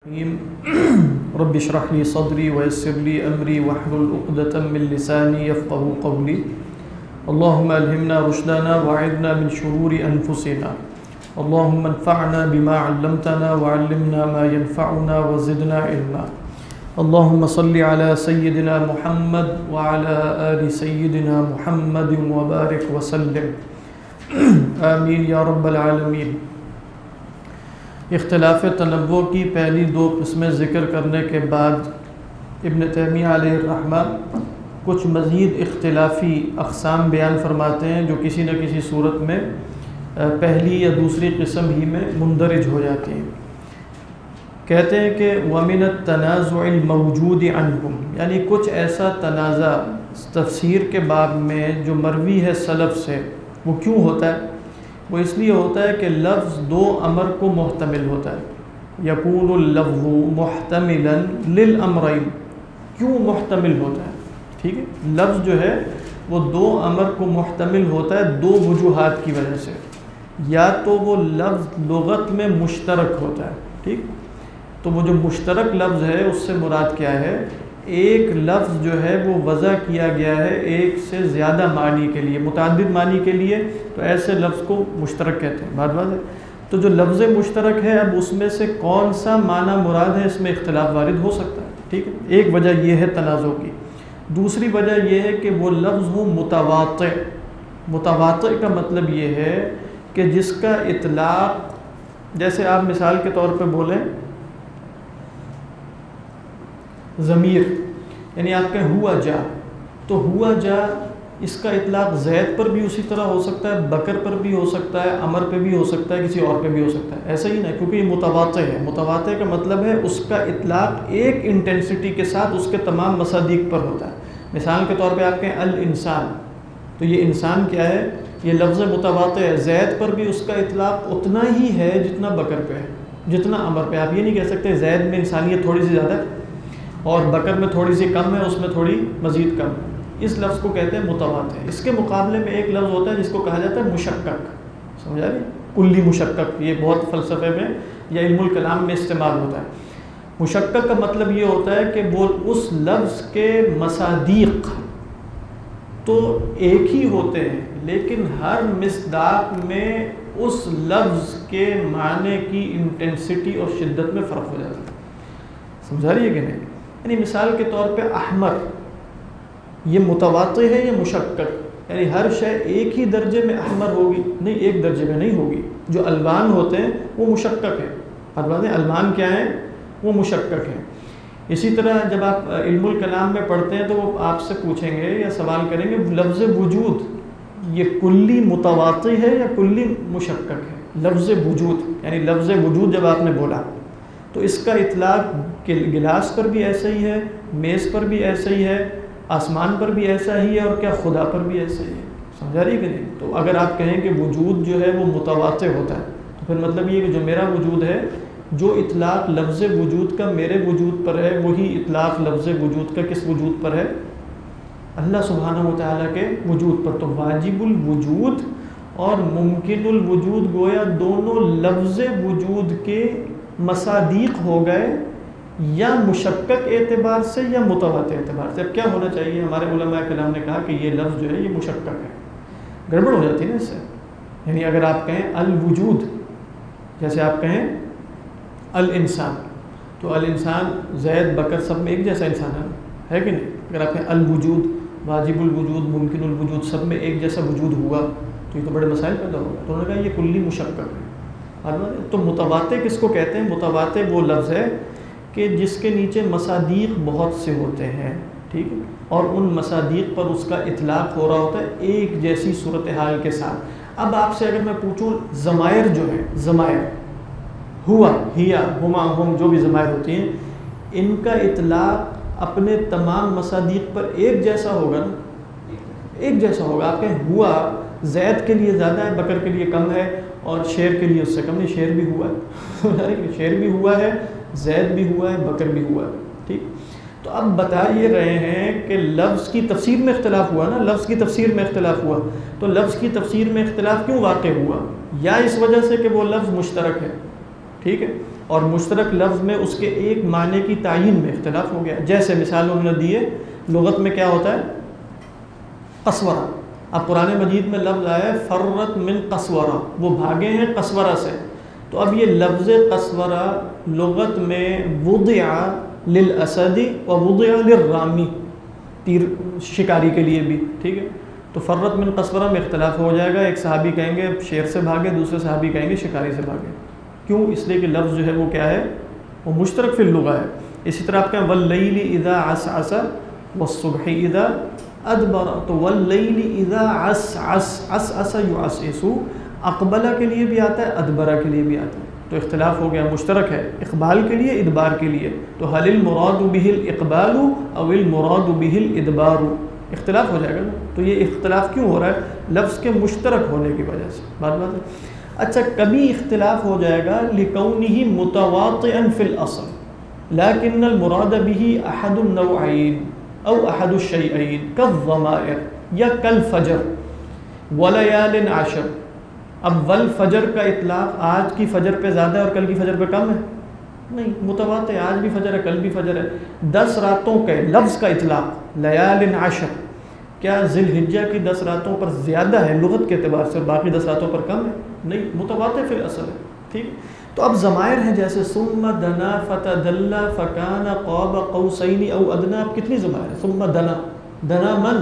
رب اشرح لي صدري ويسر لي أمري واحلل عقدة من لساني يفقهوا قولي اللهم ألهمنا رشدنا وأعذنا من شرور أنفسنا اللهم انفعنا بما علمتنا وعلمنا ما ينفعنا وزدنا علما اللهم صل على سيدنا محمد وعلى آل سيدنا محمد وبارك وسلم آمين یا رب العالمین۔ اختلاف تنوع کی پہلی دو قسمیں ذکر کرنے کے بعد ابن تیمیہ علیہ الرحمہ کچھ مزید اختلافی اقسام بیان فرماتے ہیں جو کسی نہ کسی صورت میں پہلی یا دوسری قسم ہی میں مندرج ہو جاتی ہیں۔ کہتے ہیں کہ وَمِنَ التَّنَازُعِ الْمَوْجُودِ عَنْهُمْ، یعنی کچھ ایسا تنازع تفسیر کے باب میں جو مروی ہے سلف سے، وہ کیوں ہوتا ہے؟ وہ اس لیے ہوتا ہے کہ لفظ دو امر کو محتمل ہوتا ہے۔ یکون اللفظ محتملا للامرین، کیوں محتمل ہوتا ہے؟ ٹھیک ہے، لفظ جو ہے وہ دو امر کو محتمل ہوتا ہے دو وجوہات کی وجہ سے۔ یا تو وہ لفظ لغت میں مشترک ہوتا ہے، ٹھیک، تو وہ جو مشترک لفظ ہے اس سے مراد کیا ہے؟ ایک لفظ جو ہے وہ وضع کیا گیا ہے ایک سے زیادہ معنی کے لیے، متعدد معنی کے لیے، تو ایسے لفظ کو مشترک کہتے ہیں۔ بات ہے، تو جو لفظ مشترک ہے اب اس میں سے کون سا معنی مراد ہے اس میں اختلاف وارد ہو سکتا ہے، ٹھیک ہے، ایک وجہ یہ ہے تنازع کی۔ دوسری وجہ یہ ہے کہ وہ لفظ ہو متواطئ۔ متواطئ کا مطلب یہ ہے کہ جس کا اطلاق، جیسے آپ مثال کے طور پہ بولیں ضمیر، یعنی آپ کہیں ہوا جا، تو ہوا جا اس کا اطلاق زید پر بھی اسی طرح ہو سکتا ہے، بکر پر بھی ہو سکتا ہے، عمر پہ بھی ہو سکتا ہے، کسی اور پہ بھی ہو سکتا ہے، ایسا ہی نہیں، کیونکہ یہ متواطئ ہے۔ متواطئ کا مطلب ہے اس کا اطلاق ایک انٹینسٹی کے ساتھ اس کے تمام مصادیق پر ہوتا ہے۔ مثال کے طور پہ آپ کہیں الانسان، تو یہ انسان کیا ہے؟ یہ لفظ متواطئ ہے، زید پر بھی اس کا اطلاق اتنا ہی ہے جتنا بکر پہ ہے، جتنا عمر پہ۔ آپ یہ نہیں کہہ سکتے زید میں انسانیت تھوڑی سی زیادہ ہے اور بکر میں تھوڑی سی کم ہے، اس میں تھوڑی مزید کم ہے۔ اس لفظ کو کہتے ہیں متواطئ۔ اس کے مقابلے میں ایک لفظ ہوتا ہے جس کو کہا جاتا ہے مشکک، سمجھا رہی؟ کلی مشکک، یہ بہت فلسفے میں یا علم الکلام میں استعمال ہوتا ہے۔ مشکک کا مطلب یہ ہوتا ہے کہ وہ اس لفظ کے مصادیق تو ایک ہی ہوتے ہیں لیکن ہر مصداق میں اس لفظ کے معنی کی انٹینسٹی اور شدت میں فرق ہو جاتا ہے، سمجھا رہی ہے کہ نہیں؟ یعنی مثال کے طور پہ احمر، یہ متواطئ ہے یا مشکک؟ یعنی ہر شے ایک ہی درجے میں احمر ہوگی؟ نہیں، ایک درجے میں نہیں ہوگی۔ جو الوان ہوتے ہیں وہ مشکک ہے، الوان کیا ہیں؟ وہ مشکک ہیں۔ اسی طرح جب آپ علم الکلام میں پڑھتے ہیں تو وہ آپ سے پوچھیں گے یا سوال کریں گے لفظ وجود یہ کلی متواطئ ہے یا کلی مشکک ہے؟ لفظ وجود، یعنی لفظ وجود جب آپ نے بولا تو اس کا اطلاق گلاس پر بھی ایسا ہی ہے، میز پر بھی ایسا ہی ہے، آسمان پر بھی ایسا ہی ہے، اور کیا خدا پر بھی ایسا ہی ہے، سمجھا رہی کہ نہیں؟ تو اگر آپ کہیں کہ وجود جو ہے وہ متواطئ ہوتا ہے تو پھر مطلب یہ کہ جو میرا وجود ہے، جو اطلاق لفظ وجود کا میرے وجود پر ہے وہی اطلاق لفظ وجود کا کس وجود پر ہے؟ اللہ سبحانہ و تعالیٰ کے وجود پر۔ تو واجب الوجود اور ممکن الوجود گویا دونوں لفظ وجود کے مصادیق ہو گئے، یا مشکک اعتبار سے یا متواطئ اعتبار سے۔ اب کیا ہونا چاہیے؟ ہمارے علماء کرام نے کہا کہ یہ لفظ جو ہے یہ مشکک ہے، گڑبڑ ہو جاتی ہے نا اس سے۔ یعنی اگر آپ کہیں الوجود، جیسے آپ کہیں الانسان، تو الانسان زید بکر سب میں ایک جیسا انسان ہے کہ نہیں؟ اگر آپ کہیں الوجود، واجب الوجود، ممکن الوجود، سب میں ایک جیسا وجود ہوا تو یہ تو بڑے مسائل پیدا ہوگا۔ تو انہوں نے کہا یہ کلی مشکک ہے۔ تو متواطئ کس کو کہتے ہیں؟ متواطئ وہ لفظ ہے کہ جس کے نیچے مصادیق بہت سے ہوتے ہیں، ٹھیک ہے، اور ان مصادیق پر اس کا اطلاق ہو رہا ہوتا ہے ایک جیسی صورتحال کے ساتھ۔ اب آپ سے اگر میں پوچھوں ضمائر جو ہے، ضمائر ہوا، ہیا، ہما، ہم، جو بھی ضمائر ہوتی ہیں، ان کا اطلاق اپنے تمام مصادیق پر ایک جیسا ہوگا نا؟ ایک جیسا ہوگا۔ آپ کہیں ہوا زید کے لیے زیادہ ہے، بکر کے لیے کم ہے، اور شیر کے لیے اس سے کم نہیں، شیر بھی ہوا ہے شیر بھی ہوا ہے، زید بھی ہوا ہے، بکر بھی ہوا ہے، ٹھیک۔ تو اب بتا یہ رہے ہیں کہ لفظ کی تفسیر میں اختلاف ہوا نا، لفظ کی تفسیر میں اختلاف ہوا، تو لفظ کی تفسیر میں اختلاف کیوں واقع ہوا؟ یا اس وجہ سے کہ وہ لفظ مشترک ہے، ٹھیک ہے، اور مشترک لفظ میں اس کے ایک معنی کی تعین میں اختلاف ہو گیا. جیسے مثال انہوں نے دیے لغت میں کیا ہوتا ہے قسورہ. اب قرآن مجید میں لفظ آیا ہے فرت من قسورہ، وہ بھاگے ہیں قسورہ سے. تو اب یہ لفظ قسورہ لغت میں وضع للاسد و وضع للرامی، تیر شکاری کے لیے بھی. ٹھیک ہے، تو فرت من قسورہ میں اختلاف ہو جائے گا. ایک صحابی کہیں گے شیر سے بھاگے، دوسرے صحابی کہیں گے شکاری سے بھاگے. کیوں؟ اس لیے کہ لفظ جو ہے وہ کیا ہے، وہ مشترک فی اللغہ ہے. اسی طرح آپ کہیں واللیل اذا عسعس والصبح اذا ادبر، تو واللیل اذا عسعس، عسعس یعسعس اقبلہ کے لیے بھی آتا ہے، ادبرہ کے لیے بھی آتا ہے. تو اختلاف ہو گیا، مشترک ہے اقبال کے لیے ادبار کے لیے. تو حل المراد به الاقبال او المراد به الادبار، اختلاف ہو جائے گا نا. تو یہ اختلاف کیوں ہو رہا ہے؟ لفظ کے مشترک ہونے کی وجہ سے. بات ہے. اچھا، کبھی اختلاف ہو جائے گا لکونہ متواطئا فی الاصل لیکن المراد به احد النوعین او احد الشیئین کالضمائر یا کالفجر ولیال عشر. اب والفجر کا اطلاق آج کی فجر پہ زیادہ ہے اور کل کی فجر پہ کم ہے؟ نہیں، متواطئ، آج بھی فجر ہے کل بھی فجر ہے. 10 راتوں کے لفظ کا اطلاق لیال عشر، کیا ذی الحجہ کی 10 راتوں پر زیادہ ہے لغت کے اعتبار سے، باقی 10 راتوں پر کم ہے؟ نہیں، متواطئ فی الاصل ہے. ٹھیک. تو اب ضمائر ہیں جیسے ثم دنا فتدلی فکان قاب قوسین او ادنی. اب کتنی ضمائر ہیں؟ ثم دنا، دنا من،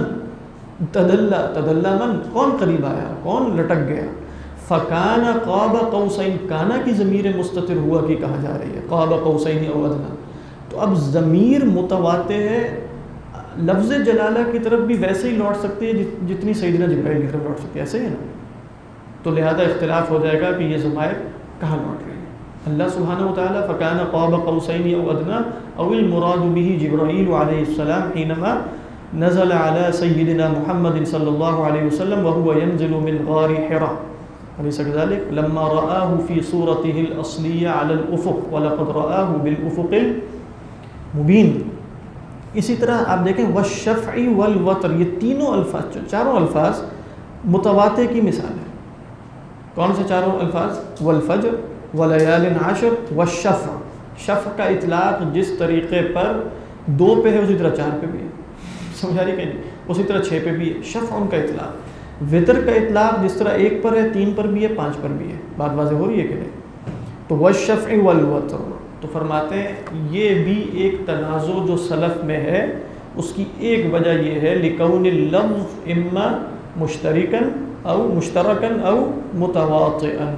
تدلی، تدلی من، کون قریب آیا، کون لٹک گیا. فکان قاب قوسین، کانا کی ضمیر مستتر ہوا کی کہا جا رہی ہے، قاب قوسین او ادنی. تو اب ضمیر متواطئ ہے، لفظ جلالہ کی طرف بھی ویسے ہی لوٹ سکتی ہے جتنی سیدنا جبرائیل کی طرف لوٹ سکتی ہے. ایسے ہی ہے نا. تو لہذا اختلاف ہو جائے گا کہ یہ ضمائر کہاں لوٹ رہے ہیں. اللہ سبحانہ وتعالی فکان قاب قوسین او ادنی او المراد به جبرائیل علیہ السلام حینما نزل علی سیدنا محمد صلی اللہ علیہ وسلم وهو ينزل من غار حراء أليس كذلك لما رآه في صورته الأصلية على الأفق ولقد رآه بالأفق المبين. اسی طرح آپ دیکھیں والشفع والوتر، یہ تینوں الفاظ، چاروں الفاظ متواطئ کی مثال ہے. کون سے چاروں الفاظ؟ والفجر ولیال عشر والشفع. شفع کا اطلاق جس طریقے پر 2 پہ ہے اسی طرح 4 پہ بھی ہے. سمجھا رہی کہ نہیں؟ اسی طرح 6 پہ بھی ہے شفع ان کا اطلاق. وتر کا اطلاق جس طرح 1 پر ہے 3 پر بھی ہے 5 پر بھی ہے. بات واضح ہو رہی ہے کہ نہیں؟ تو والشفع والوتر، تو فرماتے ہیں یہ بھی ایک تنازع جو سلف میں ہے، اس کی ایک وجہ یہ ہے لکون اللفظ اما مشترکن او مشترکن او متواطئا.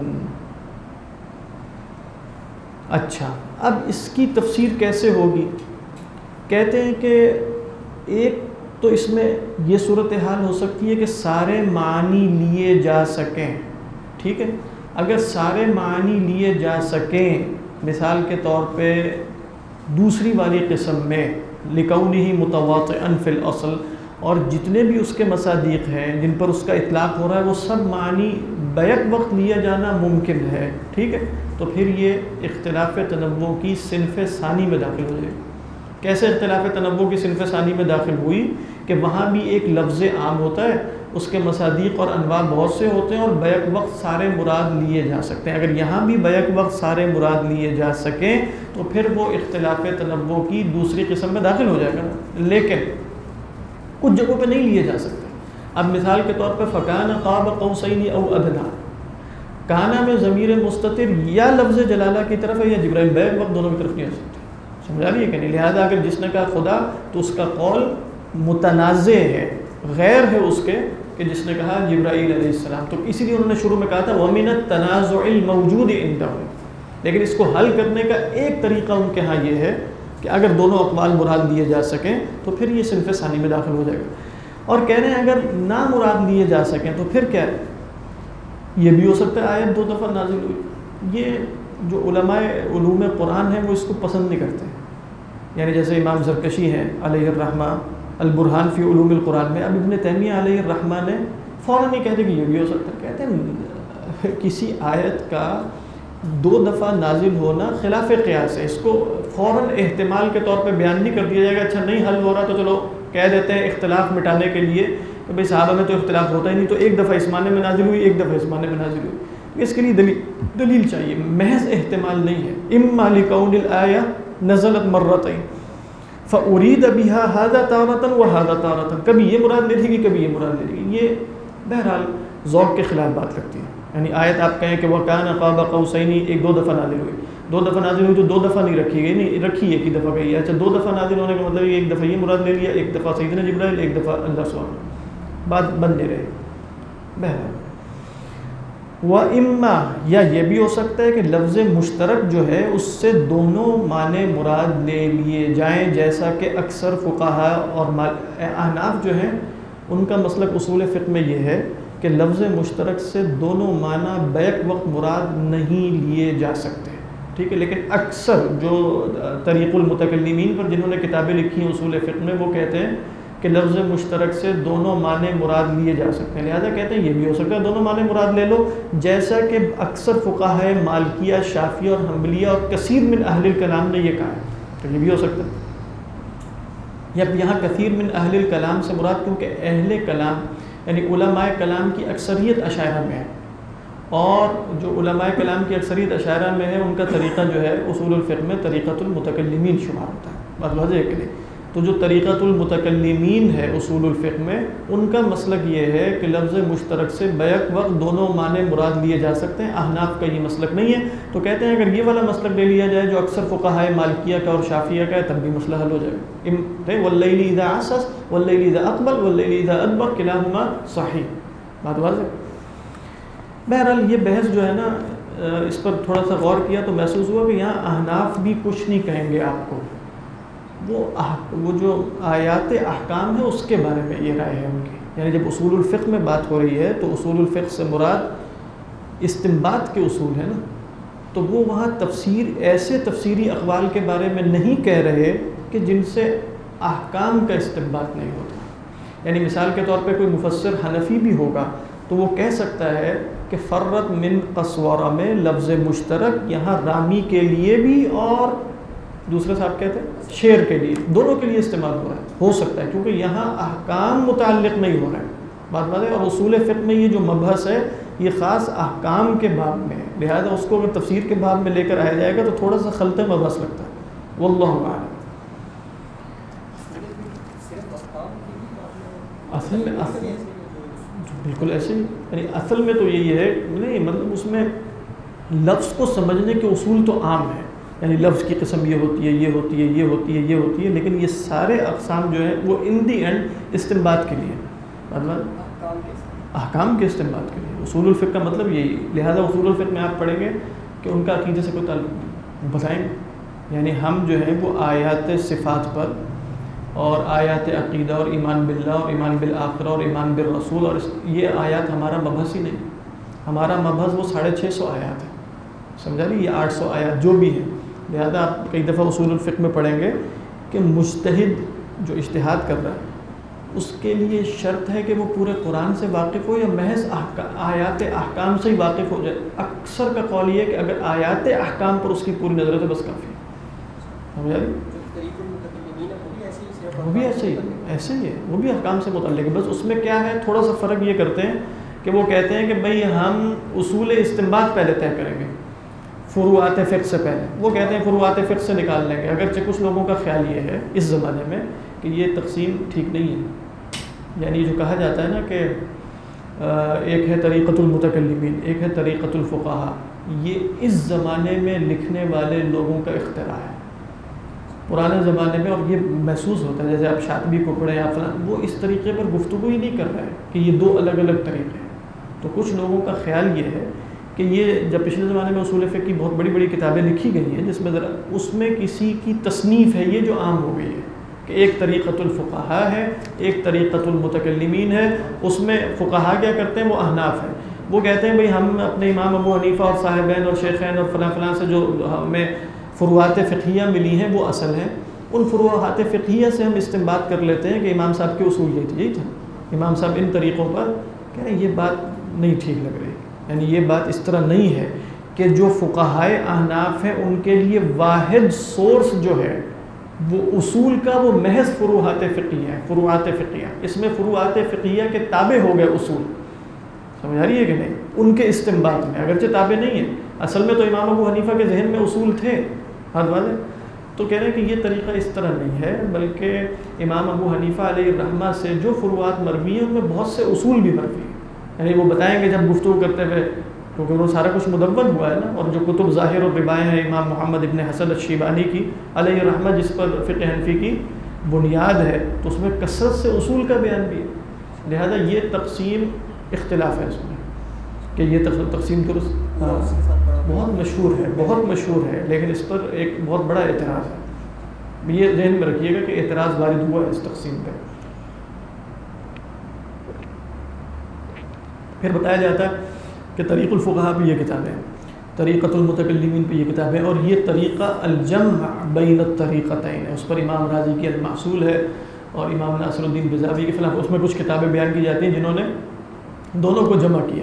اچھا، اب اس کی تفسیر کیسے ہوگی؟ کہتے ہیں کہ ایک تو اس میں یہ صورتحال ہو سکتی ہے کہ سارے معنی لیے جا سکیں. ٹھیک ہے، اگر سارے معنی لیے جا سکیں، مثال کے طور پہ دوسری والی قسم میں لکونہ متواطئا فی الاصل، اور جتنے بھی اس کے مصادیق ہیں جن پر اس کا اطلاق ہو رہا ہے وہ سب معنی بیک وقت لیا جانا ممکن ہے. ٹھیک ہے، تو پھر یہ اختلاف تنوع کی صنف ثانی میں داخل ہو جائے. کیسے اختلاف تنوع کی صنف ثانی میں داخل ہوئی؟ کہ وہاں بھی ایک لفظ عام ہوتا ہے، اس کے مصادیق اور انواع بہت سے ہوتے ہیں اور بیک وقت سارے مراد لیے جا سکتے ہیں. اگر یہاں بھی بیک وقت سارے مراد لیے جا سکیں تو پھر وہ اختلاف تنوع کی دوسری قسم میں داخل ہو جائے گا. لیکن کچھ جگہوں پہ نہیں لیے جا سکتے. اب مثال کے طور پہ فکان قاب قوسین او ادنی، کانا میں ضمیر مستتر یا لفظ جلالہ کی طرف ہے یا جبرائیل، بیک وقت دونوں کی طرف نہیں ہو سکتے. سمجھا رہی ہے کہ نہیں؟ لہذا اگر جس نے کہا خدا تو اس کا قول متنازع ہے، غیر ہے اس کے کہ جس نے کہا جبرائیل علیہ السلام. تو اسی لیے انہوں نے شروع میں کہا تھا وَمِنَ التَّنَازُعِ الْمَوْجُودِ عِنْدَهُمْ. لیکن اس کو حل کرنے کا ایک طریقہ ان کے ہاں یہ ہے کہ اگر دونوں اقوال مراد لیے جا سکیں تو پھر یہ صنف ثانی میں داخل ہو جائے گا. اور کہہ رہے ہیں اگر نہ مراد لیے جا سکیں تو پھر کیا ہے؟ یہ بھی ہو سکتا ہے آیت 2 دفعہ نازل ہوئی. یہ جو علماء علوم قرآن ہیں وہ اس کو پسند نہیں کرتے. یعنی جیسے امام زرکشی ہیں علیہ الرحمہ البرہان فی علوم القرآن میں، اب ابن تیمیہ علیہ الرحمہ نے فوراً نہیں کہتے کہ یہ بھی ہو سکتا ہے. کہتے ہیں کسی آیت کا 2 دفعہ نازل ہونا خلاف قیاس ہے، اس کو فوراً احتمال کے طور پہ بیان نہیں کر دیا جائے گا. اچھا نہیں حل ہو رہا تو چلو کہہ دیتے ہیں اختلاف مٹانے کے لیے کہ بھئی صحابہ میں تو اختلاف ہوتا ہی نہیں، تو 1 دفعہ اس معنی میں نازل ہوئی 1 دفعہ اس معنی میں نازل ہوئی. اس کے لیے دلیل چاہیے، محض احتمال نہیں ہے. اما لکون الآیہ نزلت مرتين فأريد بها هذا تارة وهذا تارة، کبھی یہ مراد لے لے گی کبھی یہ مراد لے لے گی. یہ بہرحال ذوق کے خلاف بات لگتی ہے. یعنی آیت آپ کہیں کہ وَكَانَ قَابَ قَوْسَيْنِ ایک دو دفعہ نازل ہوئی، دو دفعہ نازل ہوئی تو دو دفعہ نہیں رکھی گئی، نہیں رکھی ایک ہی دفعہ گئی. اچھا دو دفعہ نازل ہونے کا مطلب یہ ایک دفعہ یہ مراد لے لیا، ایک دفعہ سیدنا جبرائیل، ایک دفعہ اللہ سبحانہ، بات بن نہیں رہے. بہرحال وَإِمَّا یا یہ بھی ہو سکتا ہے کہ لفظ مشترک جو ہے اس سے دونوں معنی مراد لے لیے جائیں، جیسا کہ اکثر فقہاء اور احناف جو ہیں ان کا مسلک اصول فقہ میں یہ ہے کہ لفظ مشترک سے دونوں معنی بیک وقت مراد نہیں لیے جا سکتے. ٹھیک ہے، لیکن اکثر جو طریق المتکلمین پر جنہوں نے کتابیں لکھی ہیں اصول فقہ میں وہ کہتے ہیں کہ لفظ مشترک سے دونوں معنی مراد لیے جا سکتے ہیں. لہذا کہتے ہیں یہ بھی ہو سکتا ہے دونوں معنی مراد لے لو، جیسا کہ اکثر فقہاء مالکیہ، شافعیہ اور حنبلیہ اور کثیر من اہل الکلام نے یہ کہا ہے. تو یہ بھی ہو سکتا ہے. یا یہاں کثیر من اہل الکلام سے مراد کیونکہ اہل کلام یعنی علماء کلام کی اکثریت اشاعرہ میں ہے، اور جو علماء کلام کی اکثریت اشاعرہ میں ہے ان کا طریقہ جو ہے اصول الفقہ میں طریقۃ المتکلمین شمار ہوتا ہے. بات واضح ہے کہ نہیں؟ تو جو طریقۃ المتکلمین ہے اصول الفقہ میں ان کا مسلک یہ ہے کہ لفظ مشترک سے بیک وقت دونوں معنی مراد لیے جا سکتے ہیں. احناف کا یہ مسلک نہیں ہے. تو کہتے ہیں اگر یہ والا مسلک لے لیا جائے جو اکثر فقہاء مالکیہ کا اور شافعیہ کا ہے تب بھی مسئلہ حل ہو جائے گا. واللیل اذا عسعس واللیل اذا اقبل واللیل اذا ادبر کلاہما صحیح. بات واضح. بہرحال یہ بحث جو ہے نا اس پر تھوڑا سا غور کیا تو محسوس ہوا کہ یہاں احناف بھی کچھ نہیں کہیں گے آپ کو. وہ جو آیات احکام ہے اس کے بارے میں یہ رائے ہے ان کی. یعنی جب اصول الفقہ میں بات ہو رہی ہے تو اصول الفقہ سے مراد استنباط کے اصول ہے نا، تو وہ وہاں ایسے تفسیری اقوال کے بارے میں نہیں کہہ رہے کہ جن سے احکام کا استنباط نہیں ہوتا. یعنی مثال کے طور پہ کوئی مفسر حنفی بھی ہوگا تو وہ کہہ سکتا ہے کہ فرت من قسورہ میں لفظ مشترک یہاں رامی کے لیے بھی اور دوسرے صاحب کہتے ہیں شعر کے لیے، دونوں کے لیے استعمال ہو رہا ہے. ہو سکتا ہے کیونکہ یہاں احکام متعلق نہیں ہو رہا ہے. بات بات ہے. اور اصول فقہ میں یہ جو مبحث ہے یہ خاص احکام کے باب میں ہے، لہذا اس کو اگر تفسیر کے باب میں لے کر آیا جائے گا تو تھوڑا سا خلط مبحث لگتا ہے. واللہ اعلم. اصل میں بالکل ایسے ہی، یعنی اصل میں تو یہی ہے نہیں، مطلب اس میں لفظ کو سمجھنے کے اصول تو عام ہے. یعنی لفظ کی قسم یہ ہوتی ہے، یہ ہوتی ہے، یہ ہوتی ہے، یہ ہوتی ہے، لیکن یہ سارے اقسام جو ہیں وہ ان دی اینڈ استنباط کے لیے، مطلب احکام کے استنباط کے لیے. اصول الفقہ کا مطلب یہی. لہذا اصول الفقہ میں آپ پڑھیں گے کہ ان کا عقیدے سے کوئی تعلق بتائیں گے. یعنی ہم جو ہیں وہ آیات صفات پر اور آیات عقیدہ اور ایمان باللہ اور ایمان بالآخرہ اور ایمان بالرسول اور یہ آیات ہمارا مبحث ہی نہیں. ہمارا مبحث وہ 650 آیات ہے، سمجھا نہیں، یہ 800 آیات جو بھی ہیں. لہذا آپ کئی دفعہ اصول الفقہ میں پڑھیں گے کہ مجتہد جو اجتہاد کر رہا ہے اس کے لیے شرط ہے کہ وہ پورے قرآن سے واقف ہو یا محض آیات احکام سے ہی واقف ہو جائے. اکثر کا قول یہ ہے کہ اگر آیات احکام پر اس کی پوری نظر ہے تو بس کافی. سمجھا نہیں؟ وہ بھی ایسے ہی ہے، وہ بھی احکام سے متعلق ہے. بس اس میں کیا ہے تھوڑا سا فرق یہ کرتے ہیں کہ وہ کہتے ہیں کہ بھئی ہم اصول استنباط پہلے طے کریں گے فروعات فقہ سے پہلے. وہ کہتے ہیں فروعات فقہ سے نکال لیں گے. اگرچہ کچھ لوگوں کا خیال یہ ہے اس زمانے میں کہ یہ تقسیم ٹھیک نہیں ہے. یعنی جو کہا جاتا ہے نا کہ ایک ہے طریقۃ المتکلمین، ایک ہے طریقۃ الفقہاء، یہ اس زمانے میں لکھنے والے لوگوں کا اختراع ہے. پرانے زمانے میں، اور یہ محسوس ہوتا ہے جیسے آپ شاطبی کو پڑھیں یا فلاں، وہ اس طریقے پر گفتگو ہی نہیں کر رہے کہ یہ دو الگ الگ طریقے ہیں. تو کچھ لوگوں کا خیال یہ ہے کہ یہ جب پچھلے زمانے میں اصول فقہ کی بہت بڑی بڑی کتابیں لکھی گئی ہیں جس میں ذرا اس میں کسی کی تصنیف ہے یہ جو عام ہو گئی ہے کہ ایک طریقۃ الفقہاء ہے، ایک طریقۃ المتکلمین ہے. اس میں فقہاء کیا کرتے ہیں، وہ احناف ہیں. وہ کہتے ہیں بھئی ہم اپنے امام ابو حنیفہ اور صاحبین اور شیخین اور فلاں فلاں سے جو ہمیں فروعات فقہیہ ملی ہیں وہ اصل ہیں. ان فروعات فقہیہ سے ہم استنباط کر لیتے ہیں کہ امام صاحب کے اصول یہی تھا. امام صاحب ان طریقوں پر کہہ رہے ہیں یہ بات نہیں ٹھیک لگ رہی. یعنی یہ بات اس طرح نہیں ہے کہ جو فقہائے احناف ہیں ان کے لیے واحد سورس جو ہے وہ اصول کا وہ محض فروعات فقہیہ ہے. فروعات فقہیہ، اس میں فروعات فقہیہ کے تابع ہو گئے اصول. سمجھ آ رہی ہے کہ نہیں؟ ان کے استنباط میں، اگرچہ تابع نہیں ہے، اصل میں تو امام ابو حنیفہ کے ذہن میں اصول تھے، بات واضح. تو کہہ رہے ہیں کہ یہ طریقہ اس طرح نہیں ہے، بلکہ امام ابو حنیفہ علیہ الرحمہ سے جو فروعات مروی ہیں ان میں بہت سے اصول بھی مروی ہیں. یعنی وہ بتائیں گے جب گفتگو کرتے ہوئے، کیونکہ وہ سارا کچھ مدون ہوا ہے نا، اور جو کتب ظاہر و ربائیں ہیں امام محمد ابن حسن الشیبانی کی علیہ الرحمہ، جس پر فقہ حنفی کی بنیاد ہے، تو اس میں کثرت سے اصول کا بیان بھی ہے. لہذا یہ تقسیم اختلاف ہے اس میں کہ یہ تقسیم درست بہت مشہور ہے، بہت مشہور ہے، لیکن اس پر ایک بہت بڑا اعتراض ہے. یہ ذہن میں رکھیے گا کہ اعتراض وارد ہوا ہے اس تقسیم پہ. پھر بتایا جاتا ہے کہ طریق الفقہاء پہ یہ کتابیں ہیں، طریقۃ المتکلمین پہ یہ کتابیں، اور یہ طریقہ الجمع بین الطریقتین ہے، اس پر امام راضی کی المحصول ہے اور امام ناصر الدین بزاوی کے خلاف اس میں کچھ کتابیں بیان کی جاتی ہیں جنہوں نے دونوں کو جمع کیا.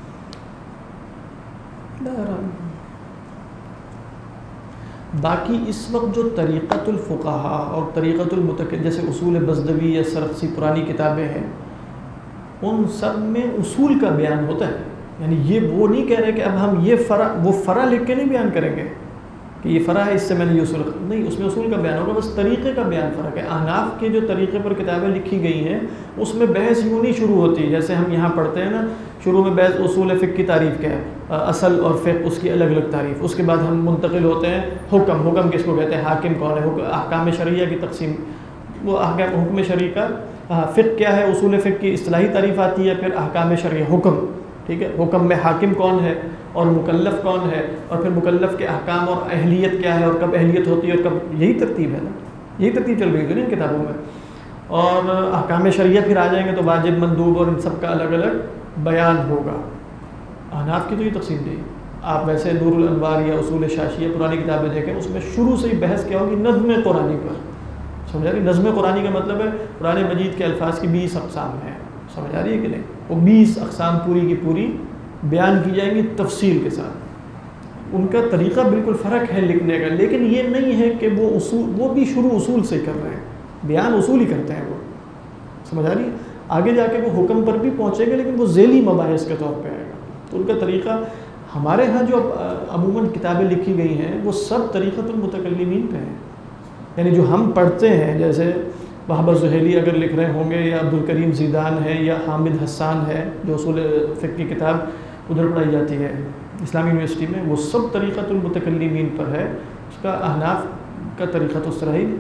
باقی اس وقت جو طریقۃ الفقہاء اور طریقۃ المتکلمین جیسے اصول بزدوی یا سرخسی پرانی کتابیں ہیں، ان سب میں اصول کا بیان ہوتا ہے. یعنی یہ وہ نہیں کہہ رہے کہ اب ہم یہ فرع، وہ فرع لکھ کے نہیں بیان کریں گے کہ یہ فرع ہے اس سے میں نے یہ اصول نہیں، اس میں اصول کا بیان ہوگا، بس طریقے کا بیان فرق ہے. احناف کے جو طریقے پر کتابیں لکھی گئی ہیں اس میں بحث یوں نہیں شروع ہوتی جیسے ہم یہاں پڑھتے ہیں نا، شروع میں بحث اصول فقہ کی تعریف کیا ہے، اصل اور فقہ اس کی الگ الگ تعریف، اس کے بعد ہم منتقل ہوتے ہیں حکم کس کو کہتے ہیں، حاکم کون ہے، احکام شرعیہ کی تقسیم، وہ احکام حکم شرعی کا فقہ کیا ہے، اصول فقہ کی اصطلاحی تعریف آتی ہے، پھر احکام شرعیہ حکم، ٹھیک ہے، حکم میں حاکم کون ہے اور مکلف کون ہے، اور پھر مکلف کے احکام اور اہلیت کیا ہے اور کب اہلیت ہوتی ہے اور کب، یہی ترتیب ہے نا، یہی ترتیب چل رہی ہے نا ان کتابوں میں. اور احکام شرعیہ پھر آ جائیں گے تو واجب مندوب اور ان سب کا الگ الگ بیان ہوگا. احناف کی تو یہ تقسیم نہیں. آپ ویسے نور الانوار یا اصول شاشیہ پرانی کتابیں دیکھیں، اس میں شروع سے ہی بحث کیا ہوگی نظم قرآنی پر. سمجھا رہی؟ نظم قرآنی کا مطلب ہے قرآن مجید کے الفاظ کی 20 اقسام ہیں. سمجھ آ رہی ہے کہ نہیں؟ وہ 20 اقسام پوری کی پوری بیان کی جائیں گی تفصیل کے ساتھ. ان کا طریقہ بالکل فرق ہے لکھنے کا، لیکن یہ نہیں ہے کہ وہ اصول، وہ بھی شروع اصول سے کر رہے ہیں، بیان اصول ہی کرتے ہیں وہ. سمجھ آ رہی ہے؟ آگے جا کے وہ حکم پر بھی پہنچیں گے لیکن وہ ذیلی مباحث کے طور پہ آئے گا. تو ان کا طریقہ، ہمارے ہاں جو عموماً کتابیں لکھی گئی ہیں وہ سب طریقۃ المتکلمین پہ ہیں. یعنی جو ہم پڑھتے ہیں، جیسے وہاب زہیلی اگر لکھ رہے ہوں گے، یا عبد الکریم زیدان ہے، یا حامد حسان ہے، جو اصول فقہ کی کتاب ادھر پڑھائی جاتی ہے اسلامی یونیورسٹی میں، وہ سب طریقۃ المتکلمین پر ہے. اس کا احناف کا طریقہ تو اس طرح ہی،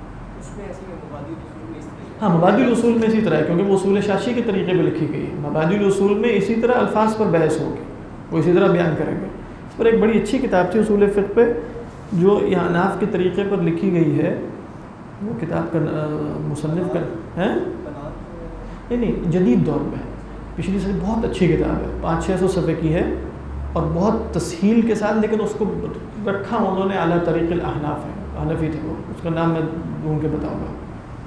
ہاں مبادی الاصول میں اسی طرح ہے، کیونکہ وہ اصول شاشی کے طریقے پہ لکھی گئی ہے. مبادی الاصول میں اسی طرح الفاظ پر بحث ہوگی، وہ اسی طرح بیان کریں گے. اس پر ایک بڑی اچھی کتاب تھی اصول فقہ پہ جو احناف کے طریقے پر لکھی گئی ہے. وہ کتاب کا مصنف کا ہے نہیں جدید دور میں، پچھلی سے بہت اچھی کتاب ہے، 500-600 صفحے کی ہے اور بہت تسہیل کے ساتھ، لیکن اس کو رکھا انہوں نے اعلیٰ طریق الاحناف ہے، حنفی تھے وہ، اس کا نام میں ڈھونڈ کے بتاؤں گا.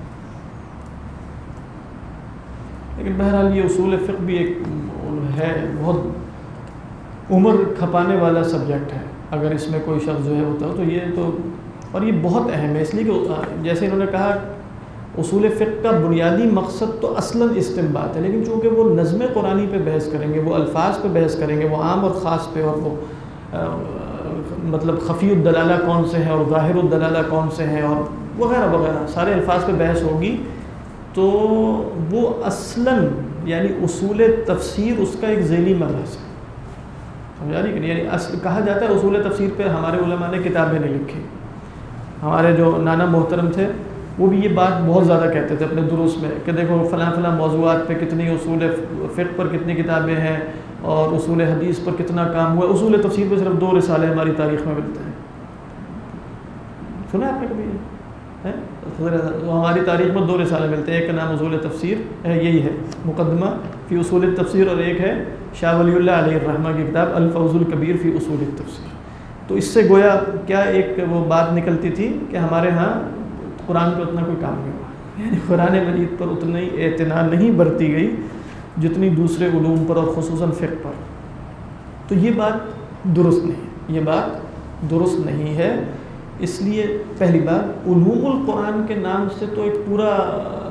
لیکن بہرحال یہ اصول فقہ بھی ایک ہے، بہت عمر کھپانے والا سبجیکٹ ہے. اگر اس میں کوئی شخص جو ہے ہوتا ہو تو یہ تو، اور یہ بہت اہم ہے، اس لیے کہ جیسے انہوں نے کہا اصول فقہ کا بنیادی مقصد تو اصلاً استنباط ہے، لیکن چونکہ وہ نظم قرآنی پہ بحث کریں گے، وہ الفاظ پہ بحث کریں گے، وہ عام اور خاص پہ، اور وہ مطلب خفی الدلالہ کون سے ہیں اور ظاہر الدلالہ کون سے ہیں اور وغیرہ وغیرہ سارے الفاظ پہ بحث ہوگی. تو وہ اصلاً یعنی اصول تفسیر اس کا ایک ذیلی مبحث ہے. سمجھا رہی کہ نہیں؟ یعنی اصل کہا جاتا ہے اصول تفسیر پہ ہمارے علماء نے کتابیں نہیں لکھی. ہمارے جو نانا محترم تھے وہ بھی یہ بات بہت زیادہ کہتے تھے اپنے دروس میں کہ دیکھو فلاں فلاں موضوعات پہ کتنی اصول فقہ پر کتنی کتابیں ہیں اور اصول حدیث پر کتنا کام ہوا. اصول تفسیر پہ صرف 2 رسالے ہماری تاریخ میں ملتے ہیں. سنا آپ نے کبھی؟ ہماری تاریخ میں 2 رسالے ملتے ہیں، ایک کا نام اصول تفسیر ہے، یہی ہے مقدمہ فی اصول التفسیر، اور ایک ہے شاہ ولی اللہ علیہ الرحمہ کی کتاب الفوز الکبیر فی اصول التفسیر. تو اس سے گویا کیا ایک وہ بات نکلتی تھی کہ ہمارے ہاں قرآن پہ اتنا کوئی کام نہیں ہوا، یعنی قرآن مجید پر اتنی اعتنا نہیں برتی گئی جتنی دوسرے علوم پر اور خصوصاً فقہ پر. تو یہ بات درست نہیں، یہ بات درست نہیں ہے. اس لیے پہلی بات علوم القرآن کے نام سے تو ایک پورا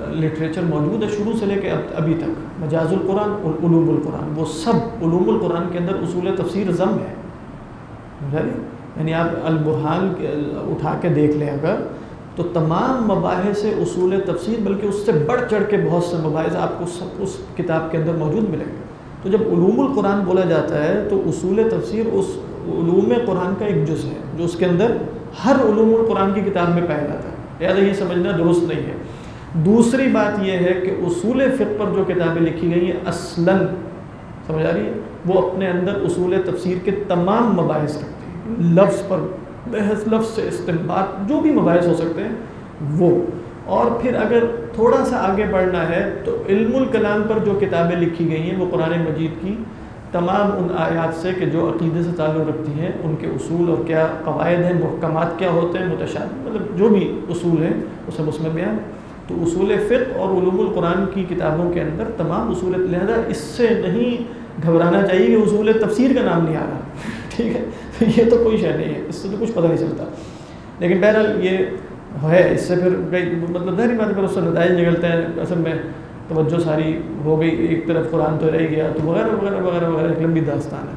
لٹریچر موجود ہے شروع سے لے کے ابھی تک، مجاز القرآن اور علوم القرآن، وہ سب علوم القرآن کے اندر اصول تفسیر ضم ہے، یعنی آپ البرہان اٹھا کے دیکھ لیں اگر، تو تمام مباحث اصول تفسیر، بلکہ اس سے بڑھ چڑھ کے بہت سے مباحث آپ کو اس کتاب کے اندر موجود ملیں گے۔ تو جب علوم القرآن بولا جاتا ہے تو اصول تفسیر اس علوم قرآن کا ایک جز ہے جو اس کے اندر ہر علوم القرآن کی کتاب میں پایا جاتا ہے، لہٰذا یہ سمجھنا درست نہیں ہے۔ دوسری بات یہ ہے کہ اصول فقہ پر جو کتابیں لکھی گئی ہیں اصلاً، سمجھ آ رہی ہے، وہ اپنے اندر اصول تفسیر کے تمام مباحث رکھتی ہیں، لفظ پر بحث، لفظ سے استنباط، جو بھی مباحث ہو سکتے ہیں وہ۔ اور پھر اگر تھوڑا سا آگے بڑھنا ہے تو علم الکلام پر جو کتابیں لکھی گئی ہیں وہ قرآن مجید کی تمام ان آیات سے کہ جو عقیدے سے تعلق رکھتی ہیں، ان کے اصول اور کیا قواعد ہیں، محکمات کیا ہوتے ہیں، متشابہ، مطلب جو بھی اصول ہیں وہ سب اس میں بیان۔ تو اصول فقہ اور علوم القرآن کی کتابوں کے اندر تمام اصول، لہذا اس سے نہیں گھبرانا چاہیے کہ اصول تفسیر کا نام نہیں آ رہا، ٹھیک ہے، تو یہ تو کوئی شے نہیں ہے، اس سے تو کچھ پتہ نہیں چلتا۔ لیکن بہرحال یہ ہے، اس سے پھر مطلب ظاہری بات پر اس سے نتائج نکلتے ہیں، اصل میں توجہ ساری ہو گئی ایک طرف، قرآن تو رہ گیا تو وغیرہ وغیرہ وغیرہ وغیرہ، ایک لمبی داستان ہے۔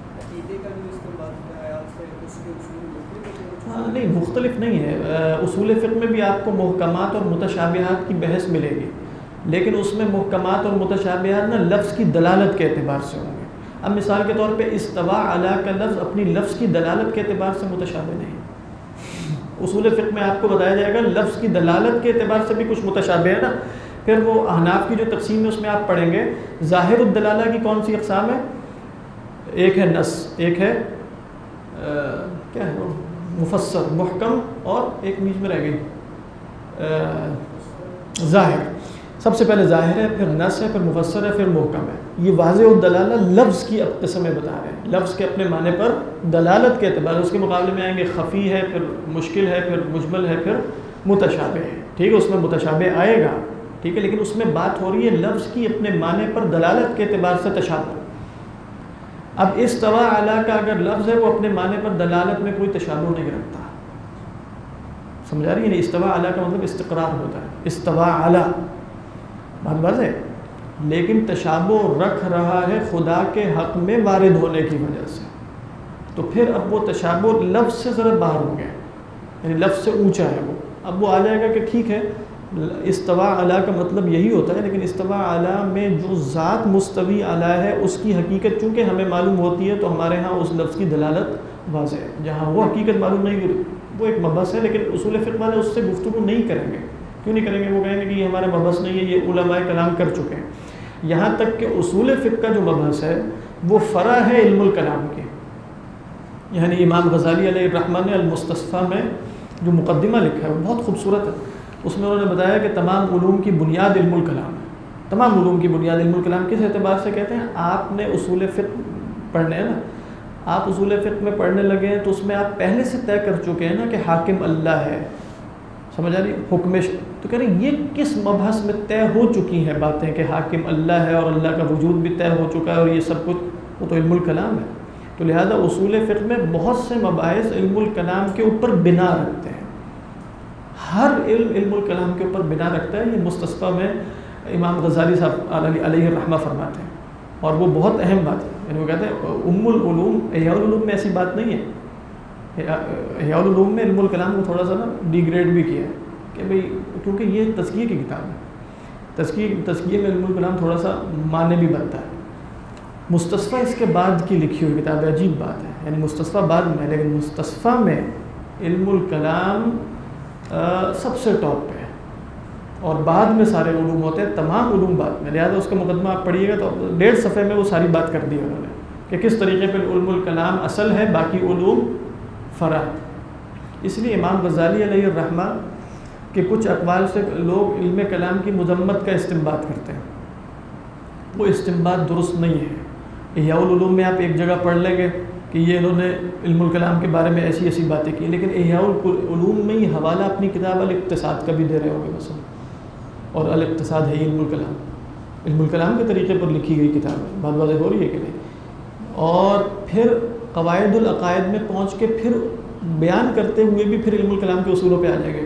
ہاں نہیں، مختلف نہیں ہے، اصول فقہ میں بھی آپ کو محکمات اور متشابہات کی بحث ملے گی، لیکن اس میں محکمات اور متشابہات نا لفظ کی دلالت کے اعتبار سے ہوں گے۔ اب مثال کے طور پہ استوا علی کا لفظ اپنی لفظ کی دلالت کے اعتبار سے متشابہ نہیں، اصول فقہ میں آپ کو بتایا جائے گا لفظ کی دلالت کے اعتبار سے بھی کچھ متشابہ ہے نا۔ پھر وہ احناف کی جو تقسیم ہے اس میں آپ پڑھیں گے ظاہر الدلالہ کی کون سی اقسام ہے، ایک ہے نص، ایک ہے کیا ہے وہ مفسر محکم، اور ایک بیچ میں رہ گئی ظاہر۔ سب سے پہلے ظاہر ہے، پھر نص ہے، پھر مفسر ہے، پھر محکم ہے۔ یہ واضح الدلالہ لفظ کی قسمیں بتا رہے ہیں، لفظ کے اپنے معنی پر دلالت کے اعتبار، اس کے مقابلے میں آئیں گے خفی ہے، پھر مشکل ہے، پھر مجمل ہے، پھر متشابہ ہے، ٹھیک ہے، اس میں متشابہ آئے گا، ٹھیک ہے، لیکن اس میں بات ہو رہی ہے لفظ کی اپنے معنی پر دلالت کے اعتبار سے تشابہ۔ اب استوا علی کا اگر لفظ ہے وہ اپنے معنی پر دلالت میں کوئی تشابہ نہیں رکھتا، سمجھا رہی ہے؟ یعنی استوا علی کا مطلب استقرار ہوتا ہے، استوا علی بات واضح ہے، لیکن تشابہ رکھ رہا ہے خدا کے حق میں وارد ہونے کی وجہ سے، تو پھر اب وہ تشابہ لفظ سے ذرا باہر ہو گیا، یعنی لفظ سے اونچا ہے وہ، اب وہ آ جائے گا کہ ٹھیک ہے استوا علی کا مطلب یہی ہوتا ہے، لیکن استوا علی میں جو ذات مستوی علی ہے اس کی حقیقت چونکہ ہمیں معلوم ہوتی ہے تو ہمارے ہاں اس لفظ کی دلالت واضح ہے، جہاں وہ حقیقت معلوم نہیں ہوئی وہ ایک مبحث ہے، لیکن اصول فقہ والے اس سے گفتگو نہیں کریں گے۔ کیوں نہیں کریں گے؟ وہ کہیں گے کہ یہ ہمارا مبحث نہیں ہے، یہ علماء کلام کر چکے ہیں۔ یہاں تک کہ اصول فقہ کا جو مبحث ہے وہ فرع ہے علم الکلام کے، یعنی امام غزالی علیہ الرحمہ نے المستصفیٰ میں جو مقدمہ لکھا ہے وہ بہت خوبصورت ہے، اس میں انہوں نے بتایا کہ تمام علوم کی بنیاد علم الکلام ہے۔ تمام علوم کی بنیاد علم الکلام کس اعتبار سے کہتے ہیں؟ آپ نے اصول فقہ پڑھنے ہیں نا، آپ اصول فقہ میں پڑھنے لگے ہیں تو اس میں آپ پہلے سے طے کر چکے ہیں نا کہ حاکم اللہ ہے، سمجھ آ رہی؟ حکم تو کہہ رہے ہیں یہ کس مبحث میں طے ہو چکی ہیں باتیں کہ حاکم اللہ ہے اور اللہ کا وجود بھی طے ہو چکا ہے اور یہ سب کچھ، وہ تو علم الکلام ہے۔ تو لہذا اصول فقہ میں بہت سے مباحث علم الکلام کے اوپر بنا رکھتے ہیں، ہر علم الکلام کے اوپر بنا رکھتا ہے۔ یہ مستصفیٰ میں امام غزالی صاحب علیہ الرحمہ فرماتے ہیں، اور وہ بہت اہم بات ہے، یعنی وہ کہتے ہیں ام العلوم، احیاء العلوم میں ایسی بات نہیں ہے، احیاء العلوم میں علم الکلام کو تھوڑا سا نا ڈی گریڈ بھی کیا ہے کہ بھئی کیونکہ یہ تزکیے کی کتاب ہے، تزکیے میں علم الکلام تھوڑا سا معنی بھی بنتا ہے۔ مستصفیٰ اس کے بعد کی لکھی ہوئی کتاب ہے، عجیب بات ہے، یعنی مستصفیٰ بعد میں، لیکن مستصفیٰ میں علم الکلام سب سے ٹاپ پہ ہے، اور بعد میں سارے علوم ہوتے ہیں، تمام علوم بعد میں، لہٰذا اس کا مقدمہ آپ پڑھیے گا تو 1.5 صفحے میں وہ ساری بات کر دی انہوں نے کہ کس طریقے پہ علم الکلام اصل ہے، باقی علوم فرع۔ اس لیے امام غزالی علیہ الرحمہ کے کچھ اقوال سے لوگ علم کلام کی مذمت کا استنباط کرتے ہیں، وہ استنباط درست نہیں ہے۔ احیاء العلوم میں آپ ایک جگہ پڑھ لیں گے کہ یہ انہوں نے علم الکلام کے بارے میں ایسی ایسی باتیں کی، لیکن احیاء العلوم میں یہ حوالہ اپنی کتاب الاقتصاد کا بھی دے رہے ہوگے مثلا، اور الاقتصاد ہے علم الکلام، علم الکلام کے طریقے پر لکھی گئی کتاب ہے، بات واضح ہو رہی ہے کہ نہیں؟ اور پھر قواعد العقائد میں پہنچ کے پھر بیان کرتے ہوئے بھی پھر علم الکلام کے اصولوں پہ آ جائیں گے